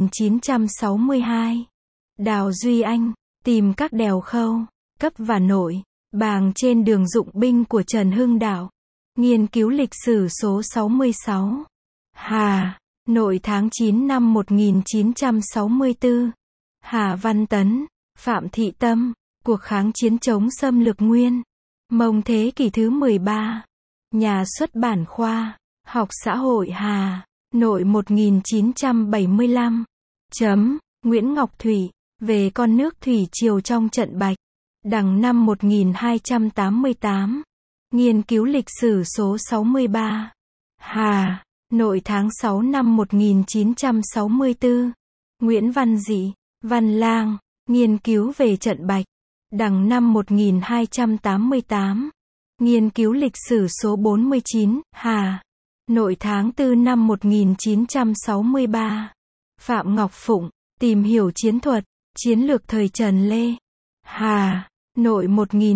1962. Đào Duy Anh, tìm các đèo Khâu, Cấp và Nội, Bàng trên đường dụng binh của Trần Hưng Đạo. Nghiên cứu lịch sử số 66. Hà Nội tháng 9 năm 1964. Hà Văn Tấn, Phạm Thị Tâm, cuộc kháng chiến chống xâm lược Nguyên Mông thế kỷ thứ 13. Nhà xuất bản Khoa học xã hội Hà Nội 1975. Nguyễn Ngọc Thủy, về con nước thủy triều trong trận Bạch Đằng năm 1288. Nghiên cứu lịch sử số 63. Hà Nội tháng 6 năm 1964. Nguyễn Văn Dị, Văn Lang, nghiên cứu về trận Bạch Đằng năm 1288. Nghiên cứu lịch sử số 49. Hà Nội tháng 4 năm 1963. Phạm Ngọc Phụng, tìm hiểu chiến thuật, chiến lược thời Trần Lê. Hà Nội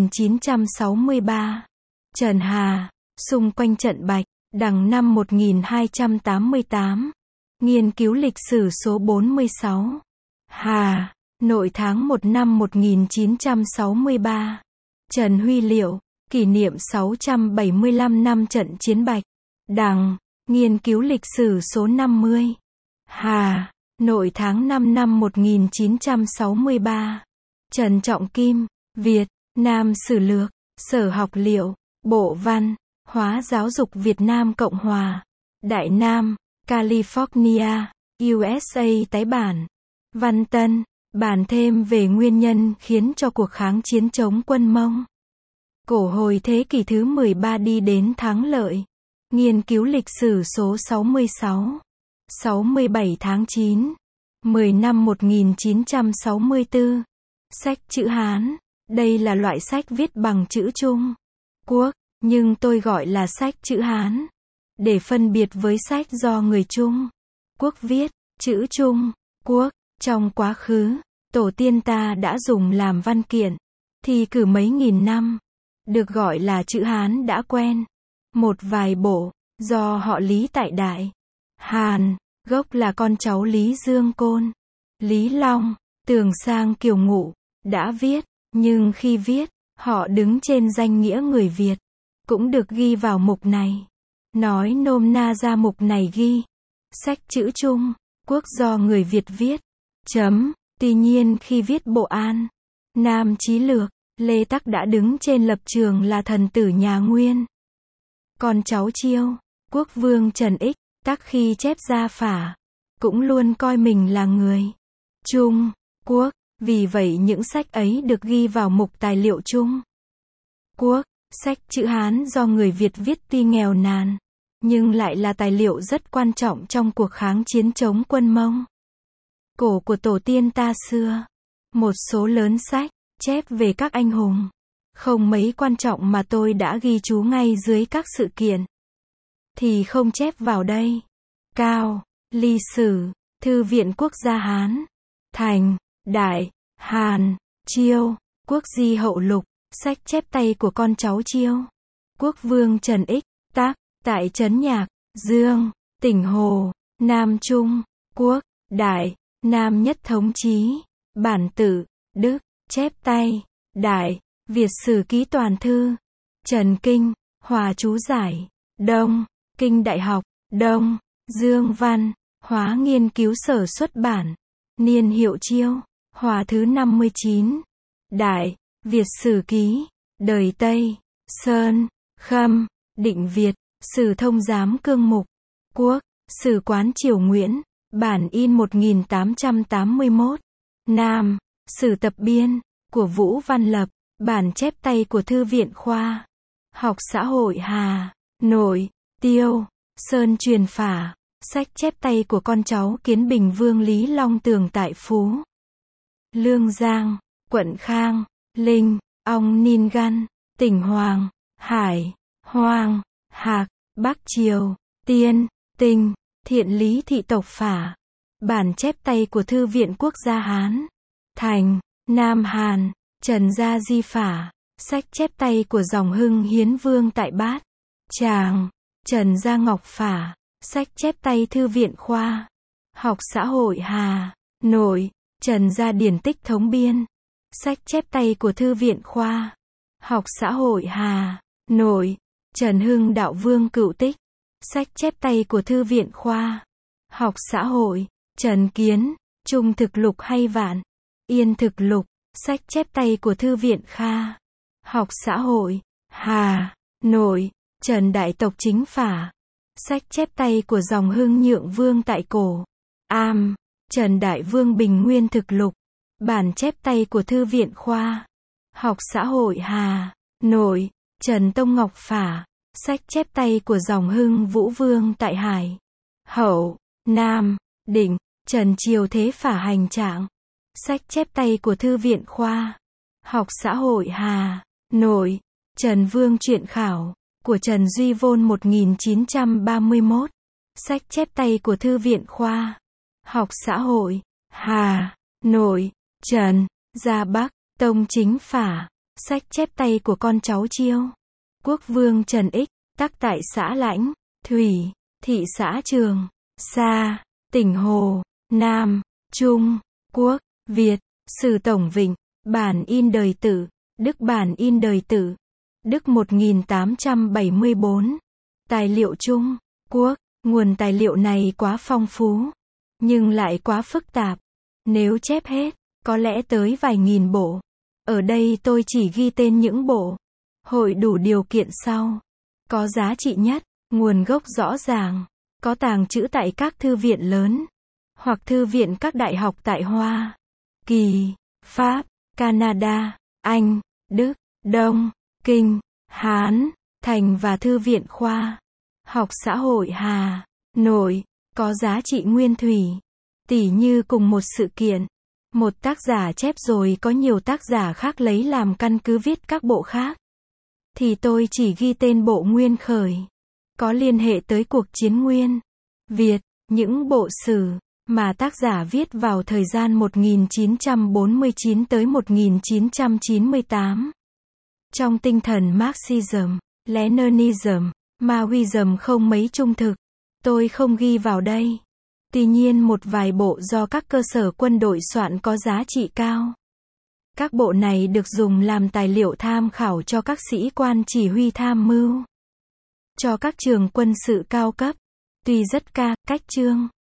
1963. Trần Hà, xung quanh trận Bạch Đằng năm 1288. Nghiên cứu lịch sử số 46. Hà Nội tháng 1 năm 1963. Trần Huy Liệu, kỷ niệm 675 năm trận chiến Bạch Đằng. Nghiên cứu lịch sử số 50. Hà Nội tháng 5 năm 1963. Trần Trọng Kim, Việt Nam Sử Lược, Sở Học liệu, Bộ Văn hóa Giáo dục Việt Nam Cộng Hòa, Đại Nam California, USA tái bản. Văn Tân, bản thêm về nguyên nhân khiến cho cuộc kháng chiến chống quân Mông Cổ hồi thế kỷ thứ 13 đi đến thắng lợi. Nghiên cứu lịch sử số 66. 67 tháng 9. 10 năm 1964. Sách chữ Hán. Đây là loại sách viết bằng chữ Trung Quốc, nhưng tôi gọi là sách chữ Hán, để phân biệt với sách do người Trung Quốc viết, chữ Trung Quốc. Trong quá khứ, tổ tiên ta đã dùng làm văn kiện, thì cử mấy nghìn năm, được gọi là chữ Hán đã quen. một vài bộ, do họ Lý tại Đại Hàn, gốc là con cháu Lý Dương Côn, Lý Long, Tường Sang Kiều Ngụ, đã viết, nhưng khi viết, họ đứng trên danh nghĩa người Việt, cũng được ghi vào mục này. Nói nôm na ra mục này ghi, sách chữ Trung Quốc do người Việt viết. Tuy nhiên khi viết bộ An Nam Chí Lược, Lê Tắc đã đứng trên lập trường là thần tử nhà Nguyên. Con cháu Chiêu, quốc vương Trần Ích, Tắc khi chép gia phả, cũng luôn coi mình là người Trung Quốc, vì vậy những sách ấy được ghi vào mục tài liệu Trung Quốc. Sách chữ Hán do người Việt viết tuy nghèo nàn, nhưng lại là tài liệu rất quan trọng trong cuộc kháng chiến chống quân Mông Cổ của tổ tiên ta xưa. Một số lớn sách chép về các anh hùng không mấy quan trọng mà tôi đã ghi chú ngay dưới các sự kiện thì không chép vào đây. Cao, Ly Sử, Thư viện Quốc gia Hán, Thành, Đại, Hàn, Chiêu, Quốc di hậu lục, sách chép tay của con cháu Chiêu, quốc vương Trần Ích, tác, tại Trấn Nhạc, Dương, tỉnh Hồ, Nam Trung, Quốc, Đại, Nam Nhất Thống Chí, bản tự, Đức, chép tay, Đại, Việt Sử Ký Toàn Thư, Trần Kinh, Hòa chú giải, Đông, Kinh Đại học, Đông, Dương Văn, Hóa Nghiên cứu Sở xuất bản, niên hiệu Chiêu, Hòa thứ 59, Đại, Việt Sử Ký, đời Tây, Sơn, Khâm, Định Việt, Sử Thông Giám Cương Mục, Quốc, Sử Quán Triều Nguyễn, bản in 1881, Nam, Sử Tập Biên, của Vũ Văn Lập, bản chép tay của Thư viện Khoa Học Xã hội Hà Nội, Tiêu, Sơn truyền phả, sách chép tay của con cháu Kiến Bình Vương Lý Long Tường tại Phú Lương Giang, quận Khang, Linh, Ong Ninh Gan, tỉnh Hoàng, Hải, Hoàng, Hạc, Bắc Triều, Tiên, Tinh, Thiện Lý Thị Tộc Phả, bản chép tay của Thư viện Quốc gia Hán, Thành, Nam Hàn, Trần Gia Di Phả, sách chép tay của dòng Hưng Hiến Vương tại Bát Tràng, Trần Gia Ngọc Phả, sách chép tay Thư viện Khoa Học Xã hội Hà Nội, Trần Gia Điển Tích Thống Biên, sách chép tay của Thư viện Khoa Học Xã hội Hà Nội, Trần Hưng Đạo Vương Cựu Tích, sách chép tay của Thư viện Khoa Học Xã hội, Trần Kiến, Trung Thực Lục hay Vạn Yên Thực Lục, sách chép tay của Thư viện Kha Học Xã hội, Hà Nội, Trần Đại Tộc Chính Phả, sách chép tay của dòng Hưng Nhượng Vương tại Cổ Am, Trần Đại Vương Bình Nguyên Thực Lục, bản chép tay của Thư viện Khoa Học Xã hội Hà Nội, Trần Tông Ngọc Phả, sách chép tay của dòng Hưng Vũ Vương tại Hải Hậu, Nam, Định, Trần Triều Thế Phả Hành Trạng, sách chép tay của Thư viện Khoa Học Xã hội Hà Nội, Trần Vương Truyện Khảo, của Trần Duy Vôn 1931, sách chép tay của Thư viện Khoa Học Xã hội Hà Nội, Trần Gia Bắc, Tông Chính Phả, sách chép tay của con cháu Chiêu, quốc vương Trần Ích, tác tại xã Lãnh, Thủy, thị xã Trường Sa, tỉnh Hồ, Nam, Trung, Quốc, Việt, Sử Tổng Vịnh, bản in đời Tử, Đức bản in đời Tử, Đức 1874, tài liệu Trung Quốc, nguồn tài liệu này quá phong phú, nhưng lại quá phức tạp, nếu chép hết, có lẽ tới vài nghìn bộ. Ở đây tôi chỉ ghi tên những bộ hội đủ điều kiện sau, có giá trị nhất, nguồn gốc rõ ràng, có tàng trữ tại các thư viện lớn, hoặc thư viện các đại học tại Hoa Kỳ, Pháp, Canada, Anh, Đức, Đông, Kinh, Hán, Thành và Thư viện Khoa Học Xã hội Hà Nội, có giá trị nguyên thủy. Tỉ như cùng một sự kiện, một tác giả chép rồi có nhiều tác giả khác lấy làm căn cứ viết các bộ khác, thì tôi chỉ ghi tên bộ nguyên khởi, có liên hệ tới cuộc chiến Nguyên Việt, những bộ sử mà tác giả viết vào thời gian 1949 tới 1998. Trong tinh thần Marxism, Leninism, Maoism không mấy trung thực. Tôi không ghi vào đây. Tuy nhiên một vài bộ do các cơ sở quân đội soạn có giá trị cao. Các bộ này được dùng làm tài liệu tham khảo cho các sĩ quan chỉ huy tham mưu. Cho các trường quân sự cao cấp. Tuy rất cách chương.